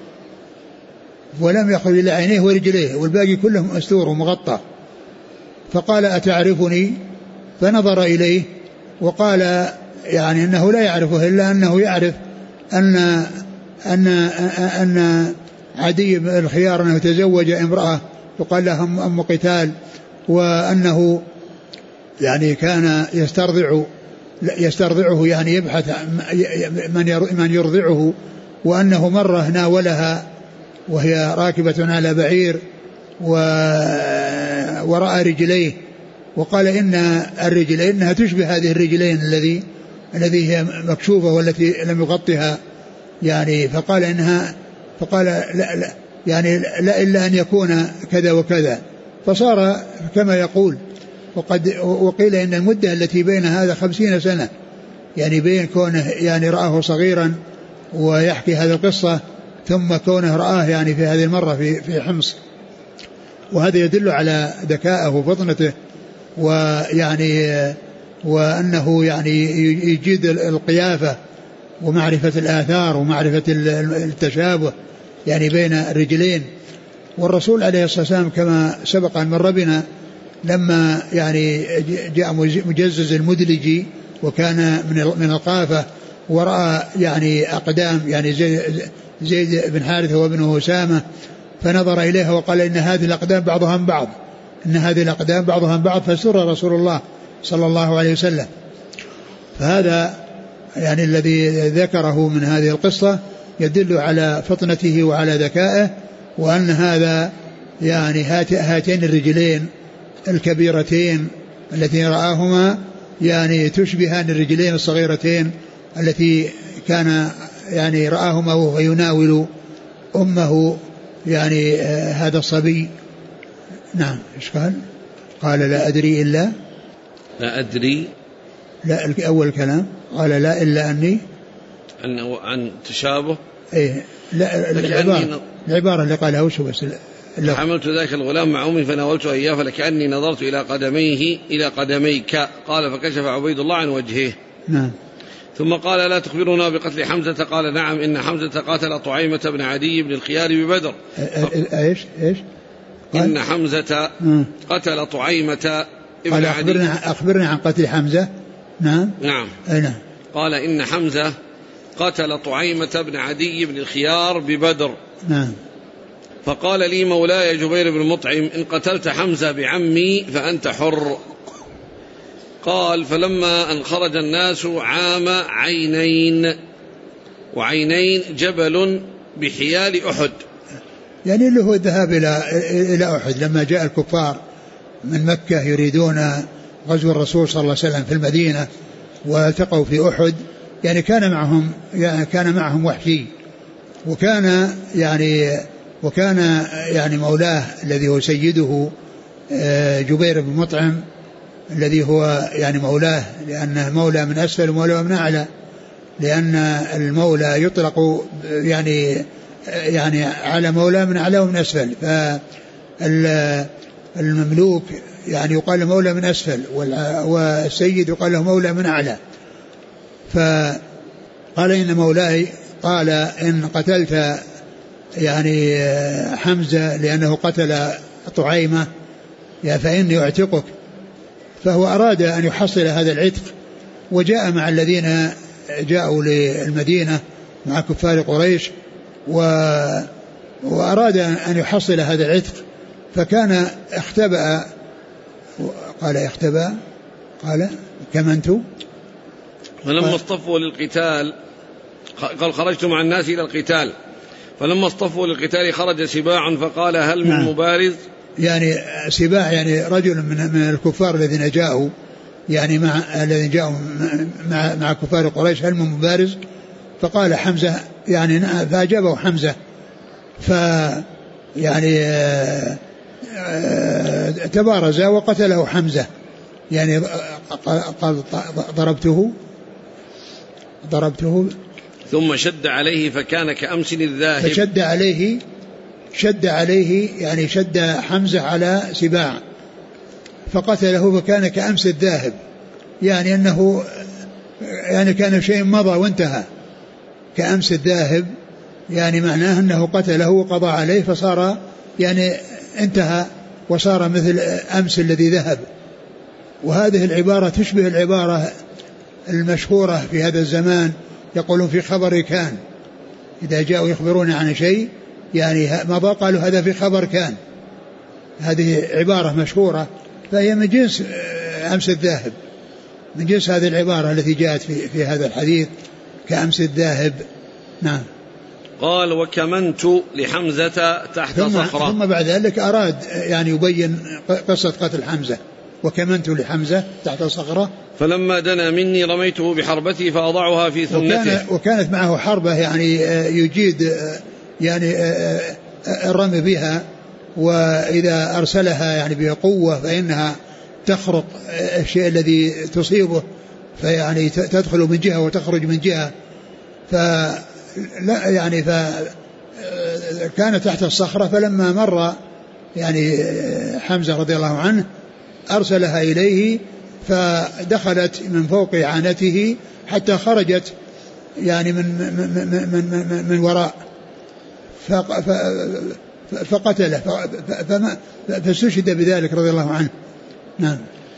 ورجليه، والباقي كله مستور ومغطى. فقال أتعرفني؟ فنظر إليه وقال يعني أنه لا يعرفه، إلا أنه يعرف أن عدي بن الخيار أنه تزوج امرأة يقال لها أم قتال، وأنه يعني كان يسترضعه يعني يبحث من يرضعه، وأنه مرة ناولها وهي راكبة على بعير ورأى رجليه، وقال إن الرجلين إنها تشبه هذه الرجلين الذي هي مكشوفة والتي لم يغطها يعني، فقال لا يعني لا إلا أن يكون كذا وكذا، فصار كما يقول. وقيل إن المدة التي بين هذا 50 سنة، يعني بين كونه يعني رآه صغيرا ويحكي هذه القصة، ثم كونه رآه يعني في هذه المرة في حمص. وهذا يدل على ذكائه وفطنته، ويعني وأنه يعني يجيد القيافة ومعرفة الآثار ومعرفة التشابه يعني بين الرجلين. والرسول عليه الصلاة والسلام كما سبق أن مر بنا لما يعني جاء مجزز المدلجي وكان من القافة، ورأى يعني أقدام يعني زيد بن حارثة وابنه أسامة، فنظر إليها وقال إن هذه الأقدام بعضها من بعض، فسر رسول الله صلى الله عليه وسلم. فهذا يعني الذي ذكره من هذه القصة يدل على فطنته وعلى ذكائه، وأن هذا يعني هاتين الرجلين الكبيرتين التي رآهما يعني تشبهان الرجلين الصغيرتين التي كان يعني رآهما وهو يناول أمه يعني هذا الصبي. نعم. إيش قال؟ قال لا أدري إلا، لا أدري، لا أول كلام قال لا إلا أني، أنه عن تشابه. إيه لا العبارة اللي قالها وشو بس حملت ذاك الغلام مع أمي فناولته إياه فلكأني نظرت إلى قدميه إلى قدميك، قال فكشف عبيد الله عن وجهه. نعم. ثم قال لا تخبرنا بقتل حمزة؟ قال نعم، إن حمزة قاتل طعيمة بن عدي بن الخيار ببدر. إيش إن حمزة قتل طعيمة ابن عدي. أخبرنا عن قتل حمزة. نعم. نعم. قال إن حمزة قتل طعيمة بن عدي بن الخيار ببدر. نعم. فقال لي مولاي جبير بن مطعم إن قتلت حمزة بعمي فأنت حر. قال فلما أن خرج الناس عام عينين، وعينين جبل بحيال أحد، يعني اللي هو الذهاب إلى أحد لما جاء الكفار من مكة يريدون غزو الرسول صلى الله عليه وسلم في المدينة والتقوا في أحد، يعني كان معهم وحشي، وكان يعني مولاه الذي هو سيده جبير بن مطعم الذي هو يعني مولاه، لأنه مولى من أسفل ومولى من أعلى، لأن المولى يطلق يعني على مولى من أعلى ومن أسفل، فالمملوك يعني يقال له مولى من أسفل، والسيد يقال له مولى من أعلى. فقال إن مولاي قال إن قتلت يعني حمزة لأنه قتل طعيمة فإني أعتقك. فهو أراد أن يحصل هذا العتق، وجاء مع الذين جاءوا للمدينة مع كفار قريش، وأراد أن يحصل هذا العتق، فكان اختبأ، قال كمنت. فلما اصطفوا للقتال قال خرجت مع الناس إلى القتال، فلما اصطفوا للقتال خرج سباع فقال هل من مبارز؟ يعني سباع يعني رجل من الكفار الذين جاءوا يعني الذين جاءوا مع كفار قريش هل من مبارز؟ فقال حمزة، يعني فأجابه حمزة، يعني تبارز وقتله حمزة، يعني قال ضربته ثم شد عليه فكان كأمس الذاهب. شد عليه يعني شد حمزة على سباع فقتله فكان كأمس الذاهب، يعني أنه يعني كان شيء مضى وانتهى. كأمس الذاهب يعني معناه أنه قتله وقضى عليه فصار يعني انتهى وصار مثل أمس الذي ذهب. وهذه العبارة تشبه العبارة المشهورة في هذا الزمان، يقولون في خبر كان، إذا جاءوا يخبرون عن شيء يعني مضى قالوا هذا في خبر كان. هذه عبارة مشهورة فهي من جنس أمس الذاهب، من جنس هذه العبارة التي جاءت في هذا الحديث كأمس الذاهب. نعم. قال وكمنت لحمزة تحت صخرة. ثم بعد ذلك أراد يعني يبين قصة قتل حمزة. وكمنت لحمزة تحت صخرة فلما دنا مني رميته بحربتي فأضعها في ثنته. وكانت معه حربة يعني يجيد يعني الرمي بها، وإذا أرسلها يعني بقوة فإنها تخرق الشيء الذي تصيبه، فيعني تدخل من جهة وتخرج من جهة. فلا يعني فكان تحت الصخرة، فلما مر يعني حمزة رضي الله عنه أرسلها إليه فدخلت من فوق عانته حتى خرجت يعني من وراء فقتله فاستشهد بذلك رضي الله عنه. نعم.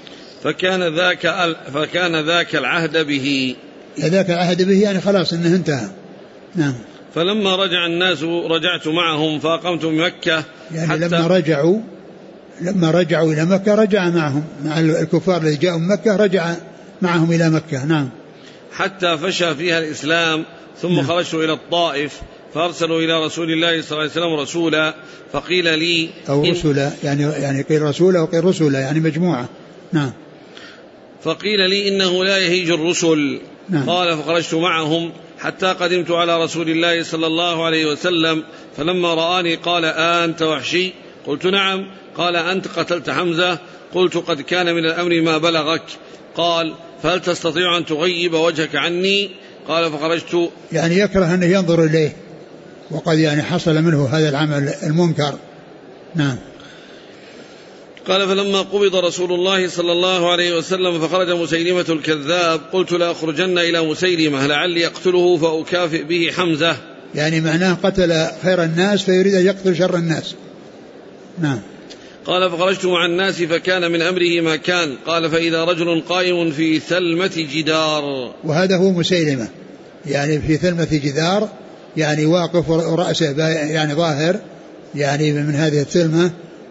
فكان ذاك العهد به. ذاك العهد به يعني خلاص انه انتهى. نعم. فلما رجع الناس رجعت معهم فأقمت بمكة، يعني لما رجعوا إلى مكة رجع معهم مع الكفار الذين جاءوا من مكة، رجع معهم إلى مكة. نعم. حتى فشى فيها الإسلام. ثم خرجت إلى الطائف فأرسلوا إلى رسول الله صلى الله عليه وسلم رسولا فقيل لي أو رسولا يعني قيل رسولا وقيل رسولا يعني مجموعة. نعم. فقيل لي إنه لا يهيج الرسل. نعم. قال فخرجت معهم حتى قدمت على رسول الله صلى الله عليه وسلم، فلما رآني قال: أنت وحشي؟ قلت: نعم. قال: أنت قتلت حمزة؟ قلت: قد كان من الأمر ما بلغك. قال: فهل تستطيع أن تغيب وجهك عني؟ قال: فخرجت. يعني يكره أن ينظر إليه، وقد يعني حصل منه هذا العمل المنكر. نعم. قال: فلما قبض رسول الله صلى الله عليه وسلم فخرج مسيلمة الكذاب، قلت: لأخرجن إلى مسيلمة لعلي أقتله فأكافئ به حمزة. يعني معناه قتل خير الناس فيريد أن يقتل شر الناس. نعم. قال: فخرجت مع الناس فكان من أمره ما كان. قال: فإذا رجل قائم في ثلمة جدار. وهذا هو مسيلمة، يعني في ثلمة جدار، يعني واقف رأسه يعني ظاهر يعني من هذه الثلمة،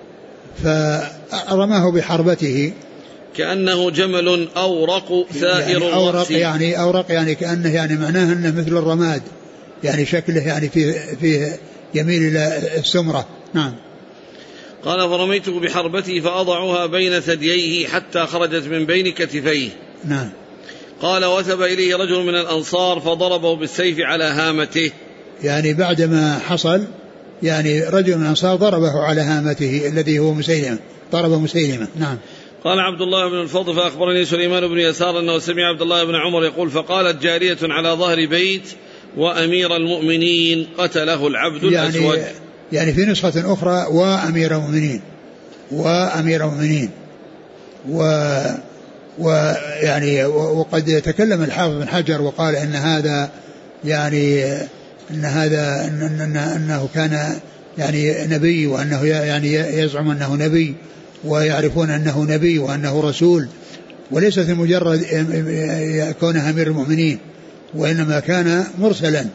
فرماه بحربته كأنه جمل أورق ثائر يعني أورق، يعني أورق يعني كأنه يعني معناه أنه مثل الرماد، يعني شكله يعني فيه يميل إلى السمرة. نعم. قال: فرميته بحربتي فأضعها بين ثدييه حتى خرجت من بين كتفيه. نعم. قال: وثب إليه رجل من الأنصار فضربه بالسيف على هامته. يعني بعدما حصل يعني رجل من الأنصار ضربه على هامته الذي هو مسيلمة، ضرب مسيلمة. نعم. قال عبد الله بن الفضل: فأخبرني سليمان بن يسار أنه سمع عبد الله بن عمر يقول: فقالت جارية على ظهر بيت: وأمير المؤمنين قتله العبد الأسود. يعني في نسخة أخرى: وأمير المؤمنين، وأمير المؤمنين. ويعني وقد تكلم الحافظ بن حجر وقال إن هذا يعني أنه كان يعني نبي، وأنه يعني يزعم أنه نبي، ويعرفون أنه نبي وأنه رسول، وليست مجرد كونه أمير المؤمنين، وإنما كان مرسلا.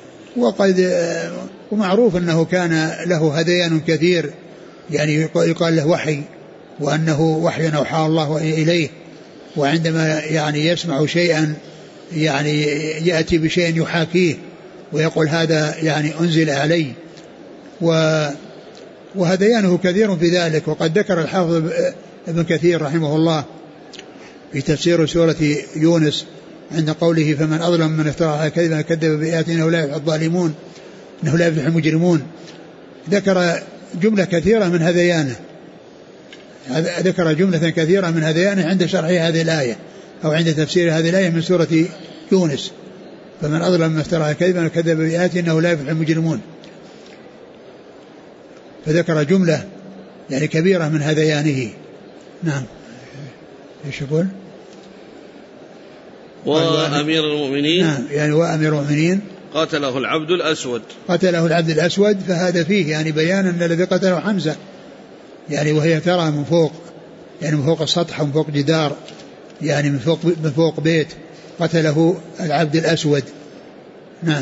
ومعروف أنه كان له هذيان كثير، يعني يقال له وحي، وأنه وحي أوحى الله إليه، وعندما يعني يسمع شيئا يعني يأتي بشيء يحاكيه ويقول هذا يعني أنزل علي، وهذيانه كثير في ذلك. وقد ذكر الحافظ ابن كثير رحمه الله في تفسير سورة يونس عند قوله: فمن أظلم من افترى على كذبا كذب بآياتنا إنه لا يفلح الظالمون، إنه لا يفلح المجرمون. ذكر جملة كثيرة من هذيانه، ذكر جملة كثيرة من هذيانه عند شرح هذه الآية أو عند تفسير هذه الآية من سورة يونس: فمن أظلم من افترى على كذبا كذب بآياتنا إنه لا يفلح المجرمون. فذكر جملة يعني كبيرة من هذيانه. نعم. ايش يقول؟ وأمير المؤمنين. نعم، يعني وأمير المؤمنين قتله العبد الأسود. قتله العبد الأسود. فهذا فيه يعني بيان أن الذي قتله حمزة، يعني وهي ترى من فوق، يعني من فوق السطح ومن فوق جدار، يعني من فوق بيت، قتله العبد الأسود. نعم.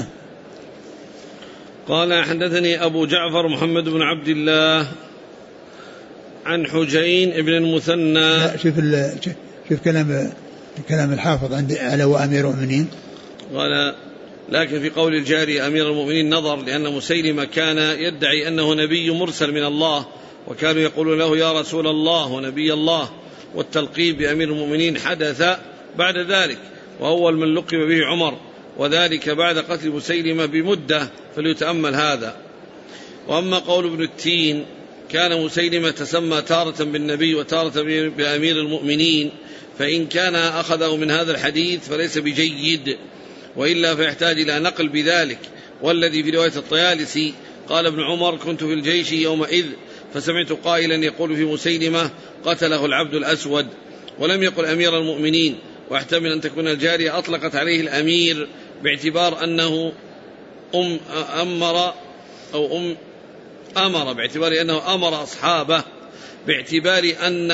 قال: حدثني أبو جعفر محمد بن عبد الله عن حجين ابن المثنى. شوف كلام الحافظ على وأمير المؤمنين. قال: لكن في قول الجاري أمير المؤمنين نظر، لأن مسيلمة كان يدعي أنه نبي مرسل من الله، وكانوا يقولون له: يا رسول الله ونبي الله، والتلقيب بأمير المؤمنين حدث بعد ذلك، وأول من لقب به عمر، وذلك بعد قتل مسيلمة بمدة، فليتأمل هذا. وأما قول ابن التين: كان مسيلمة تسمى تارة بالنبي وتارة بأمير المؤمنين، فإن كان أخذه من هذا الحديث فليس بجيد، وإلا فيحتاج إلى نقل بذلك. والذي في رواية الطيالسي قال ابن عمر: كنت في الجيش يومئذ فسمعت قائلا يقول في مسيلمة: قتله العبد الأسود، ولم يقل أمير المؤمنين. واحتمل أن تكون الجارية أطلقت عليه الأمير باعتبار أنه أمر باعتبار أنه أمر أصحابه، باعتبار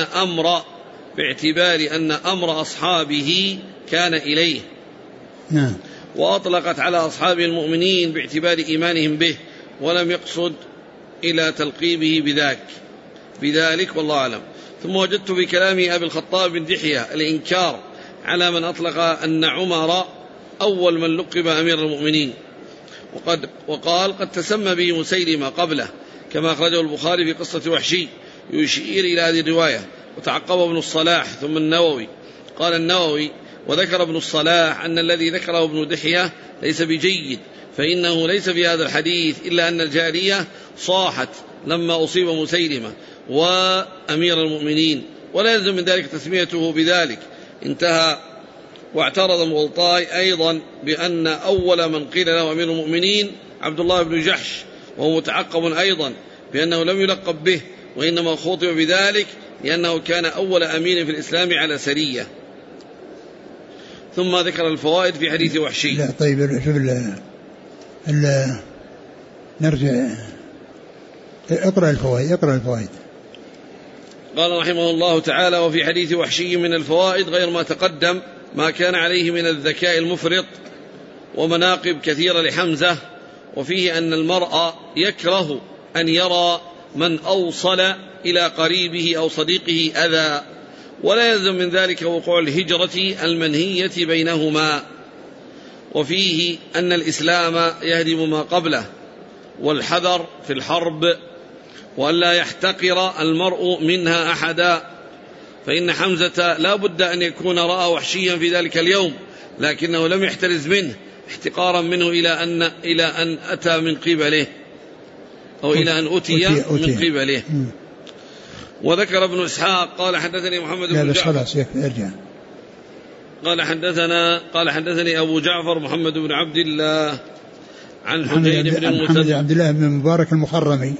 أن أمر أصحابه كان إليه. نعم. وأطلقت على أصحاب المؤمنين باعتبار إيمانهم به، ولم يقصد إلى تلقيبه بذلك والله أعلم. ثم وجدت في كلام أبي الخطاب بن دحية الإنكار على من أطلق أن عمر أول من لقب أمير المؤمنين، وقال: قد تسمى به مسيلمة قبله، كما أخرجه البخاري في قصة وحشي، يشير إلى هذه الرواية. وتعقب ابن الصلاح ثم النووي قال النووي: وذكر ابن الصلاح أن الذي ذكره ابن دحية ليس بجيد، فإنه ليس في هذا الحديث إلا أن الجارية صاحت لما أصيب مسيلمة وأمير المؤمنين، ولا يلزم من ذلك تسميته بذلك. انتهى. واعترض المغلطاي أيضا بأن أول من قيل له أمير المؤمنين عبد الله بن جحش، وهو متعقب أيضا بأنه لم يلقب به، وإنما خُطب بذلك لأنه كان أول أمير في الإسلام على سرية. ثم ذكر الفوائد في حديث وحشي. لا طيب شوف نرجع اقرأ الفوائد. قال رحمه الله تعالى: وفي حديث وحشي من الفوائد غير ما تقدم ما كان عليه من الذكاء المفرط ومناقب كثيرة لحمزة، وفيه أن المرء يكره أن يرى من أوصل إلى قريبه أو صديقه أذى، ولا يلزم من ذلك وقوع الهجرة المنهية بينهما. وفيه أن الإسلام يهدم ما قبله، والحذر في الحرب، وأن لا يحتقر المرء منها أحدا، فإن حمزة لا بد أن يكون رأى وحشيا في ذلك اليوم، لكنه لم يحترز منه احتقارا منه إلى أن أتى من قبله، أو إلى أن أتي من قبله. وذكر ابن إسحاق قال: حدثني محمد بن جعفر قال حدثني أبو جعفر محمد بن عبد الله عن حجين بن محمد عبد الله بن مبارك المخرمي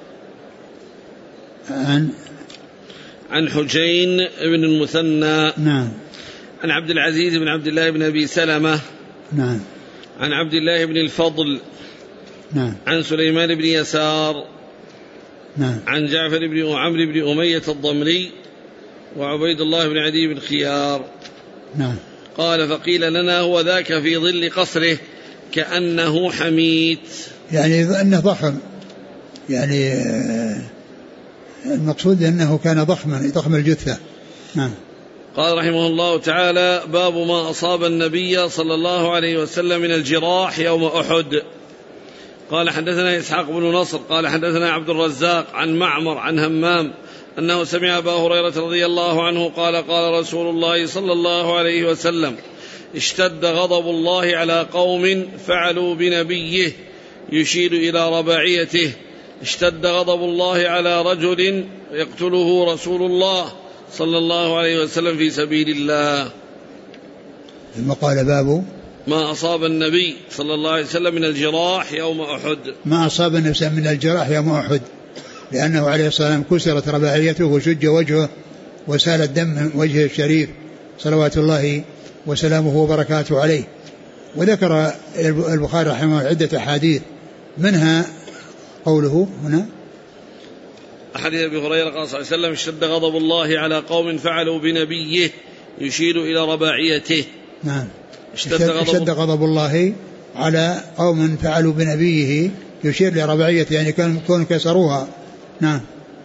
عن حجين بن المثنى. نعم. عن عبد العزيز بن عبد الله بن أبي سلمة. نعم. عن عبد الله بن الفضل. نعم. عن سليمان بن يسار. نعم. عن جعفر بن عمرو بن أمية الضمري وعبيد الله بن عدي بن خيار. نعم. قال: فقيل لنا هو ذاك في ظل قصره كأنه حميت، يعني أنه ضخم، يعني المقصود أنه كان ضخم الجثة. نعم. قال رحمه الله تعالى: باب ما أصاب النبي صلى الله عليه وسلم من الجراح يوم أحد. قال: حدثنا إسحاق بن نصر قال حدثنا عبد الرزاق عن معمر عن همام أنه سمع أبا هريرة رضي الله عنه قال: قال رسول الله صلى الله عليه وسلم: اشتد غضب الله على قوم فعلوا بنبيه، يشير إلى رباعيته. اشتد غضب الله على رجل يقتله رسول الله صلى الله عليه وسلم في سبيل الله. ثم قال: باب ما أصاب النبي صلى الله عليه وسلم من الجراح يوم أحد. ما أصاب النبي من الجراح يوم أحد، لأنه عليه الصلاة والسلام كسرت رباعيته وشج وجهه وسال الدم من وجهه الشريف صلوات الله وسلامه وبركاته عليه. وذكر البخاري رحمه الله عدة أحاديث، منها قوله هنا: حديث أبي هريرة قال صلى الله عليه وسلم: اشتد غضب الله على قوم فعلوا بنبيه، يشير إلى رباعيته. نعم. اشتد غضب الله على قوم فعلوا بنبيه، يشير لرباعيته، يعني كانوا كسروها. نعم.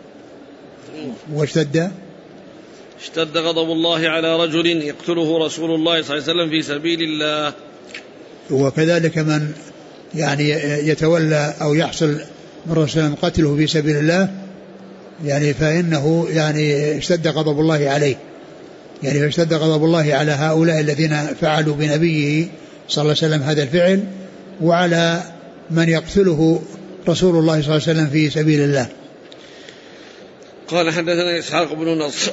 واشتد غضب الله على رجل يقتله رسول الله صلى الله عليه وسلم في سبيل الله. وكذلك من يعني يتولى أو يحصل من رسول قتله في سبيل الله، يعني فإنه يعني اشتد غضب الله عليه، يعني فاشتد غضب الله على هؤلاء الذين فعلوا بنبيه صلى الله عليه وسلم هذا الفعل، وعلى من يقتله رسول الله صلى الله عليه وسلم في سبيل الله. قال: حدثنا إسحاق بن نصر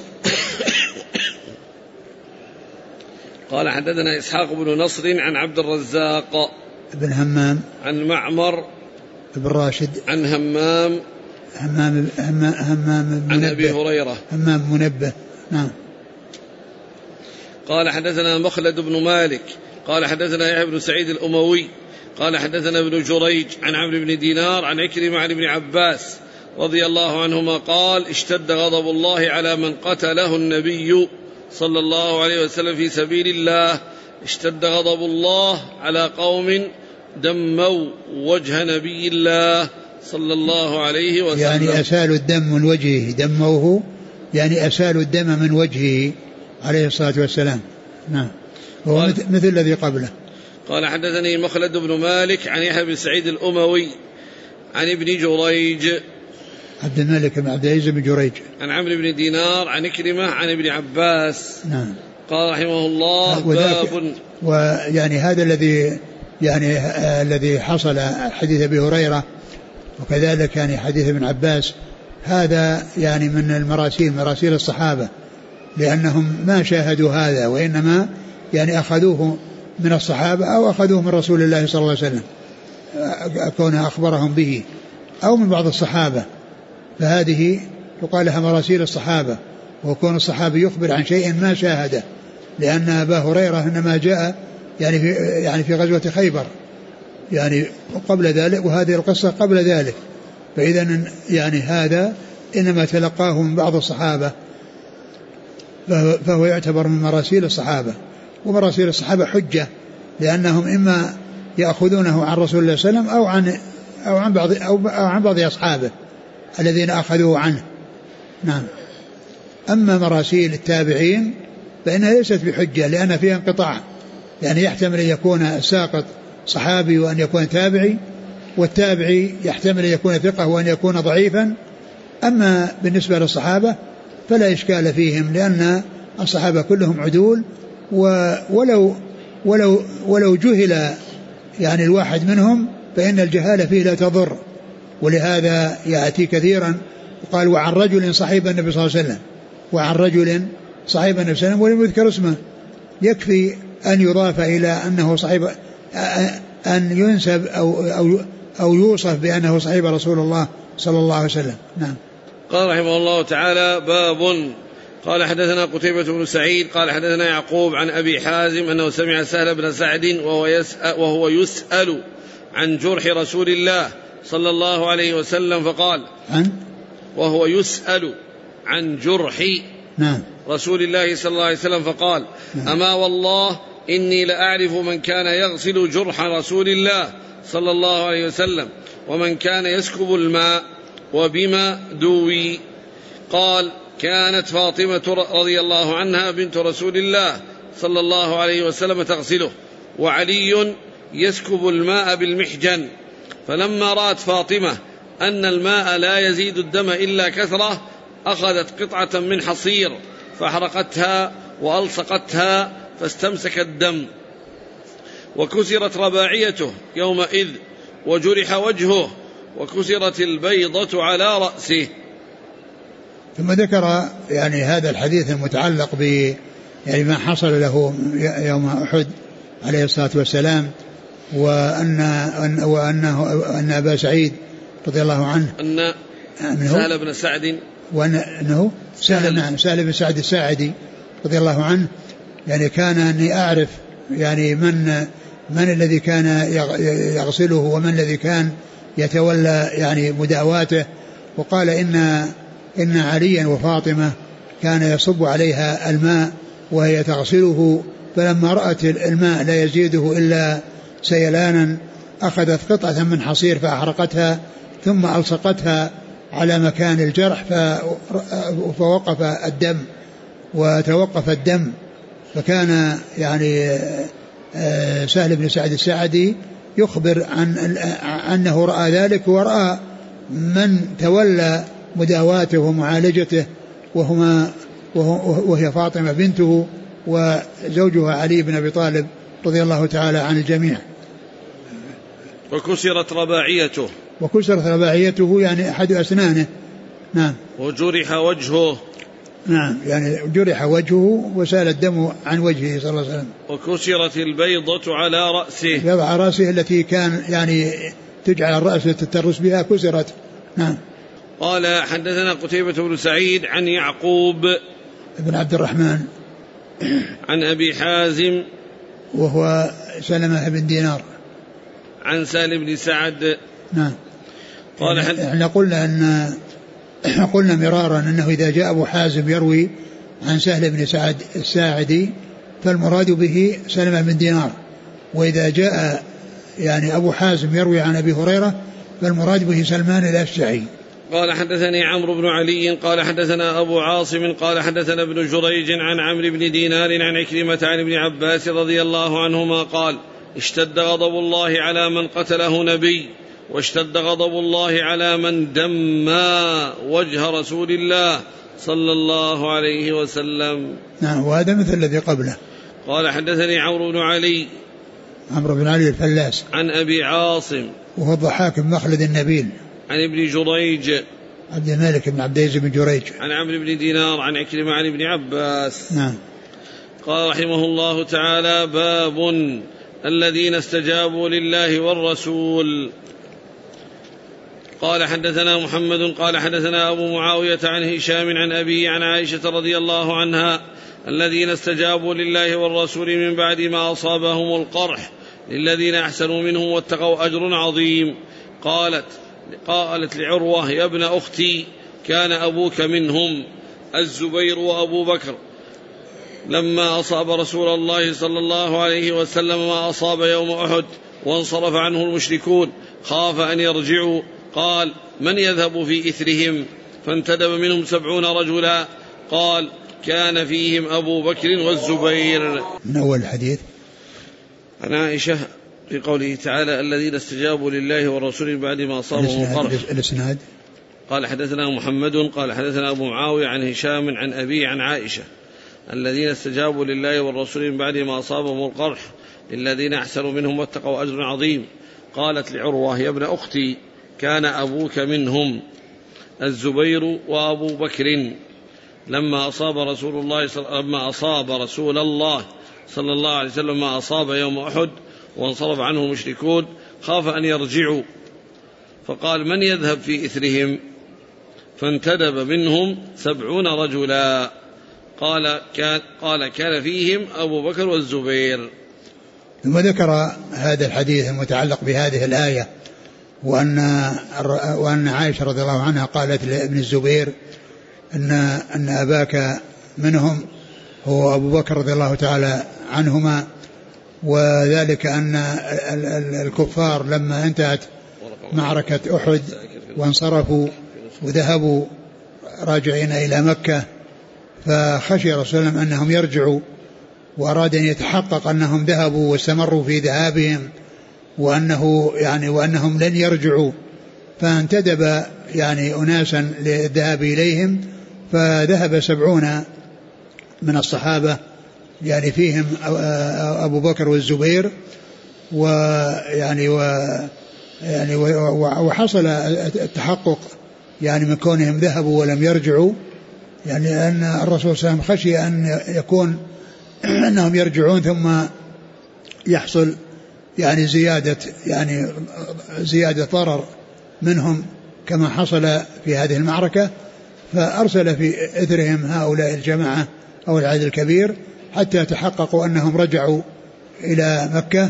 قال حدثنا إسحاق بن نصر عن عبد الرزاق بن همام عن معمر بن راشد عن همام عن أبي هريرة همام منبه. نعم. قال: حدثنا مخلد بن مالك قال حدثنا يحيى بن سعيد الأموي قال حدثنا ابن جريج عن عمرو بن دينار عن عكرمة عن ابن عباس رضي الله عنهما قال: اشتد غضب الله على من قتله النبي صلى الله عليه وسلم في سبيل الله. اشتد غضب الله على قوم دموا وجه نبي الله صلى الله عليه وسلم، يعني أسالوا الدم من وجهه، دموه يعني أسالوا الدم من وجهه عليه الصلاة والسلام. نعم. هو مثل الذي قبله. قال: حدثني مخلد بن مالك عن يحيى بن سعيد الأموي عن ابن جريج عبد الملك بن عبد العزيز بن جريج عن عمرو بن دينار عن عكرمة عن ابن عباس. نعم. قال رحمه الله باب. ويعني هذا الذي حصل حديث أبي هريرة، وكذلك يعني حديث ابن عباس، هذا يعني من مراسيل الصحابة، لأنهم ما شاهدوا هذا، وإنما يعني أخذوه من الصحابة أو أخذوه من رسول الله صلى الله عليه وسلم كونه أخبرهم به، أو من بعض الصحابة، فهذه يقال لها مراسيل الصحابة، وكون الصحابي يخبر عن شيء ما شاهده، لأن أبا هريرة إنما جاء يعني في غزوة خيبر يعني قبل ذلك، وهذه القصة قبل ذلك، فإذا يعني هذا إنما تلقاه من بعض الصحابة، فهو يعتبر من مراسيل الصحابة. ومراسيل الصحابة حجة، لأنهم إما يأخذونه عن رسول الله صلى الله عليه وسلم أو عن بعض أصحابه الذين أخذوه عنه. نعم. أما مراسيل التابعين فإنها ليست بحجة، لأن فيها انقطاع، يعني يحتمل أن يكون الساقط صحابي وأن يكون تابعي، والتابعي يحتمل أن يكون ثقة وأن يكون ضعيفا. أما بالنسبة للصحابة فلا إشكال فيهم، لأن الصحابة كلهم عدول، ولو جهل يعني الواحد منهم فإن الجهالة فيه لا تضر. ولهذا يأتي كثيرا قال وعن رجل صحيب النبي صلى الله عليه وسلم، وعن رجل صحيب النبي صلى الله عليه وسلم ولم يذكر اسمه، يكفي أن يضاف إلى أنه صحيب، أن ينسب أو يوصف بأنه صحيب رسول الله صلى الله عليه وسلم. نعم. قال رحمه الله تعالى باب. قال حدثنا قتيبة بن سعيد قال حدثنا يعقوب عن أبي حازم أنه سمع سهل بن سعد وهو يسأل عن جرح رسول الله صلى الله عليه وسلم فقال وهو يسأل عن جرح رسول الله صلى الله عليه وسلم فقال أما والله إني لأعرف من كان يغسل جرح رسول الله صلى الله عليه وسلم ومن كان يسكب الماء وبما دوي. قال كانت فاطمة رضي الله عنها بنت رسول الله صلى الله عليه وسلم تغسله، وعلي يسكب الماء بالمحجن، فلما رأت فاطمة أن الماء لا يزيد الدم إلا كثرة أخذت قطعة من حصير فحرقتها وألصقتها فاستمسك الدم، وكسرت رباعيته يومئذ وجرح وجهه وكسرت البيضة على رأسه. ثم ذكر يعني هذا الحديث المتعلق ب يعني ما حصل له يوم أحد عليه الصلاة والسلام، وأن أبا سعيد رضي الله عنه أن سهل بن سعد وأنه سهل بن سعد الساعدي رضي الله عنه يعني كان أني أعرف يعني من الذي كان يغسله ومن الذي كان يتولى يعني مداواته. وقال إن عليا وفاطمة كان يصب عليها الماء وهي تغسله، فلما رأت الماء لا يزيده إلا سيلانا أخذت قطعة من حصير فأحرقتها ثم ألصقتها على مكان الجرح فوقف الدم وتوقف الدم. فكان يعني سهل بن سعد الساعدي يخبر عن أنه رأى ذلك، ورأى من تولى مداواته ومعالجته وهي فاطمة بنته وزوجها علي بن أبي طالب رضي الله تعالى عن الجميع. وكسرت رباعيته يعني أحد أسنانه. نعم. وجرح وجهه. نعم يعني جرح وجهه وسال الدم عن وجهه صلى الله عليه وسلم. وكسرت البيضة على رأسه. يضع رأسه التي كان يعني تجعل الرأس تترس بها كسرت. نعم. قال حدثنا قتيبة بن سعيد عن يعقوب بن عبد الرحمن عن أبي حازم وهو سلمة بن دينار عن سهل بن سعد. نعم. قال احنا قلنا مرارا أنه إذا جاء أبو حازم يروي عن سهل بن سعد الساعدي فالمراد به سلمة بن دينار، وإذا جاء يعني أبو حازم يروي عن أبي هريرة فالمراد به سلمان الأشجعي. قال حدثني عمرو بن علي قال حدثنا أبو عاصم قال حدثنا ابن جريج عن عمرو بن دينار عن عكرمة عن ابن عباس رضي الله عنهما قال اشتد غضب الله على من قتله نبي، واشتد غضب الله على من دمى وجه رسول الله صلى الله عليه وسلم. نعم. وهذا مثل الذي قبله. قال حدثني عمرو بن علي، عمرو بن علي الفلاس، عن أبي عاصم وهو الضحاك بن مخلد النبيل، عن ابن جريج عبد الملك بن عبد العزيز بن جريج، عن عمرو بن دينار عن عكرمة عن ابن عباس. نعم. قال رحمه الله تعالى: باب الذين استجابوا لله والرسول. قال حدثنا محمد قال حدثنا أبو معاوية عن هشام عن أبي عن عائشة رضي الله عنها: الذين استجابوا لله والرسول من بعد ما أصابهم القرح للذين أحسنوا منهم واتقوا أجر عظيم. قالت لعروة: يا ابن أختي، كان أبوك منهم الزبير وأبو بكر لما أصاب رسول الله صلى الله عليه وسلم ما أصاب يوم أحد وانصرف عنه المشركون خاف أن يرجعوا، قال: من يذهب في إثرهم؟ فانتدب منهم 70 رجلا. قال: كان فيهم أبو بكر والزبير. من أول الحديث عن عائشة في قوله تعالى: الذين استجابوا لله والرسول بعد ما أصابهم القرح. الإسناد. قال حدثنا محمد قال حدثنا أبو معاوية عن هشام عن أبي عن عائشة: الذين استجابوا لله والرسول من بعد ما أصابهم القرح للذين أحسنوا منهم واتقوا أجر عظيم. قالت لعروة: يا ابن أختي، كان أبوك منهم الزبير وأبو بكر لما أصاب رسول الله صلى الله عليه وسلم ما أصاب يوم أحد وانصرف عنه المشركون خاف أن يرجعوا، فقال: من يذهب في إثرهم؟ فانتدب منهم 70 رجلا. قال: كان فيهم أبو بكر والزبير. ثم ذكر هذا الحديث المتعلق بهذه الآية، وأن عائشة رضي الله عنها قالت لابن الزبير أن أباك منهم هو أبو بكر رضي الله تعالى عنهما، وذلك أن الكفار لما انتهت معركة أحد وانصرفوا وذهبوا راجعين إلى مكة، فخشي رسول الله أنهم يرجعوا، وأراد أن يتحقق أنهم ذهبوا واستمروا في ذهابهم وأنهم لن يرجعوا، فانتدب أناسا للذهاب إليهم، فذهب 70 من الصحابة فيهم أبو بكر والزبير، وحصل التحقق من كونهم ذهبوا ولم يرجعوا، أن الرسول صلى الله عليه وسلم خشي أن يكون أنهم يرجعون ثم يحصل زيادة ضرر منهم كما حصل في هذه المعركة، فأرسل في إثرهم هؤلاء الجماعة أو العدد الكبير حتى تحققوا أنهم رجعوا إلى مكة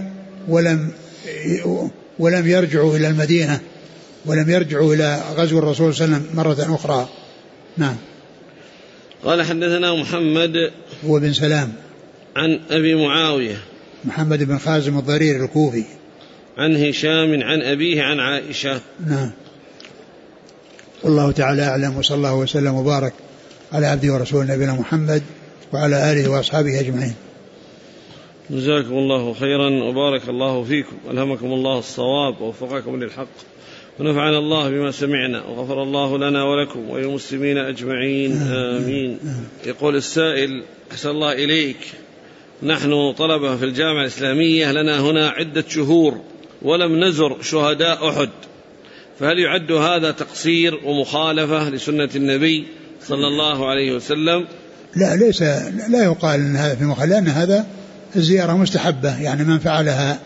ولم يرجعوا إلى المدينة، ولم يرجعوا إلى غزو الرسول صلى الله عليه وسلم مرة أخرى. نعم. قال حدثنا محمد هو بن سلام عن أبي معاوية محمد بن خازم الضرير الكوفي، عن هشام عن أبيه عن عائشة. نعم. والله تعالى أعلم، وصلى الله وسلم وبارك على عبده ورسوله نبينا محمد وعلى آله وأصحابه أجمعين. جزاكم الله خيرا وبارك الله فيكم، ألهمكم الله الصواب ووفقكم للحق، ونفعنا الله بما سمعنا، وغفر الله لنا ولكم وللمسلمين أجمعين، آمين. يقول السائل: أحسن الله إليك، نحن طلبة في الجامعة الإسلامية لنا هنا عدة شهور ولم نزر شهداء أحد، فهل يعد هذا تقصير ومخالفة لسنة النبي صلى الله عليه وسلم؟ لا يقال أن هذا في مخالفة، لأن هذا الزيارة مستحبة، من فعلها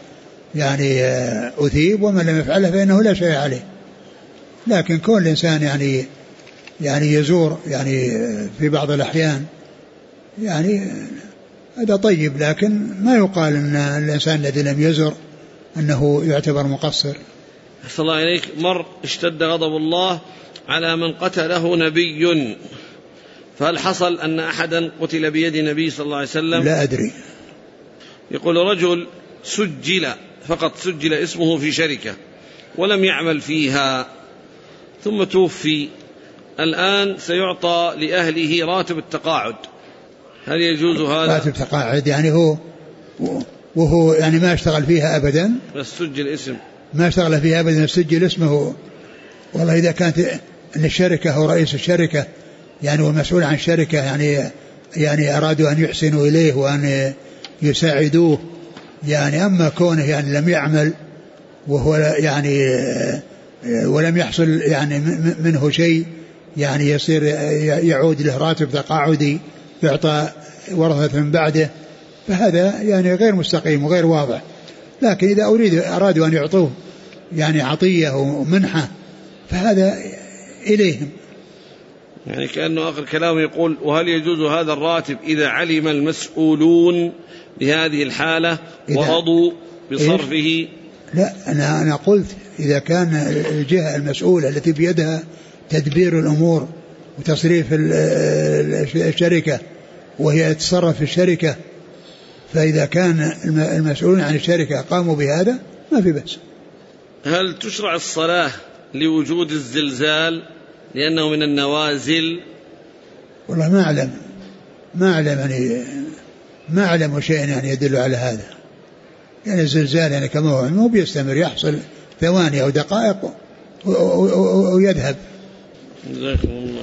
أثيب، ومن لم يفعلها فإنه لا شيء عليه. لكن كون الإنسان يزور في بعض الأحيان هذا طيب، لكن ما يقال أن الإنسان الذي لم يزر أنه يعتبر مقصر. أحسن الله إليك، اشتد غضب الله على من قتله نبي، فهل حصل أن أحدا قتل بيد النبي صلى الله عليه وسلم؟ لا أدري. يقول: رجل سجل اسمه في شركة ولم يعمل فيها ثم توفي، الآن سيعطى لأهله راتب التقاعد، هل يجوز هذا؟ راتب التقاعد وهو ما اشتغل فيها أبدا، بس سجل اسم، ما اشتغل فيها أبدا، سجل اسمه. والله إذا كانت الشركة أو رئيس الشركة يعني والمسؤول عن الشركة يعني أرادوا أن يحسنوا إليه وأن يساعدوه يعني. أما كونه يعني لم يعمل وهو يعني ولم يحصل يعني منه شيء يعني يصير يعود له راتب تقاعدي يعطى ورثة من بعده، فهذا يعني غير مستقيم وغير واضح. لكن إذا أرادوا أن يعطوه يعني عطية ومنحة فهذا إليهم. يعني كأنه آخر كلام يقول: وهل يجوز هذا الراتب إذا علم المسؤولون بهذه الحالة ورضوا بصرفه؟ لا، أنا قلت إذا كان الجهة المسؤولة التي بيدها تدبير الأمور وتصريف الشركة وهي تتصرف في الشركة، فإذا كان المسؤولون عن الشركة قاموا بهذا ما في بأس. هل تشرع الصلاة لوجود الزلزال لأنه من النوازل؟ والله ما أعلم يعني ما أعلم شيء يعني يدل على هذا. يعني الزلزال يعني كما هو مو بيستمر، يحصل ثواني أو دقائق ويذهب. جزاكم الله.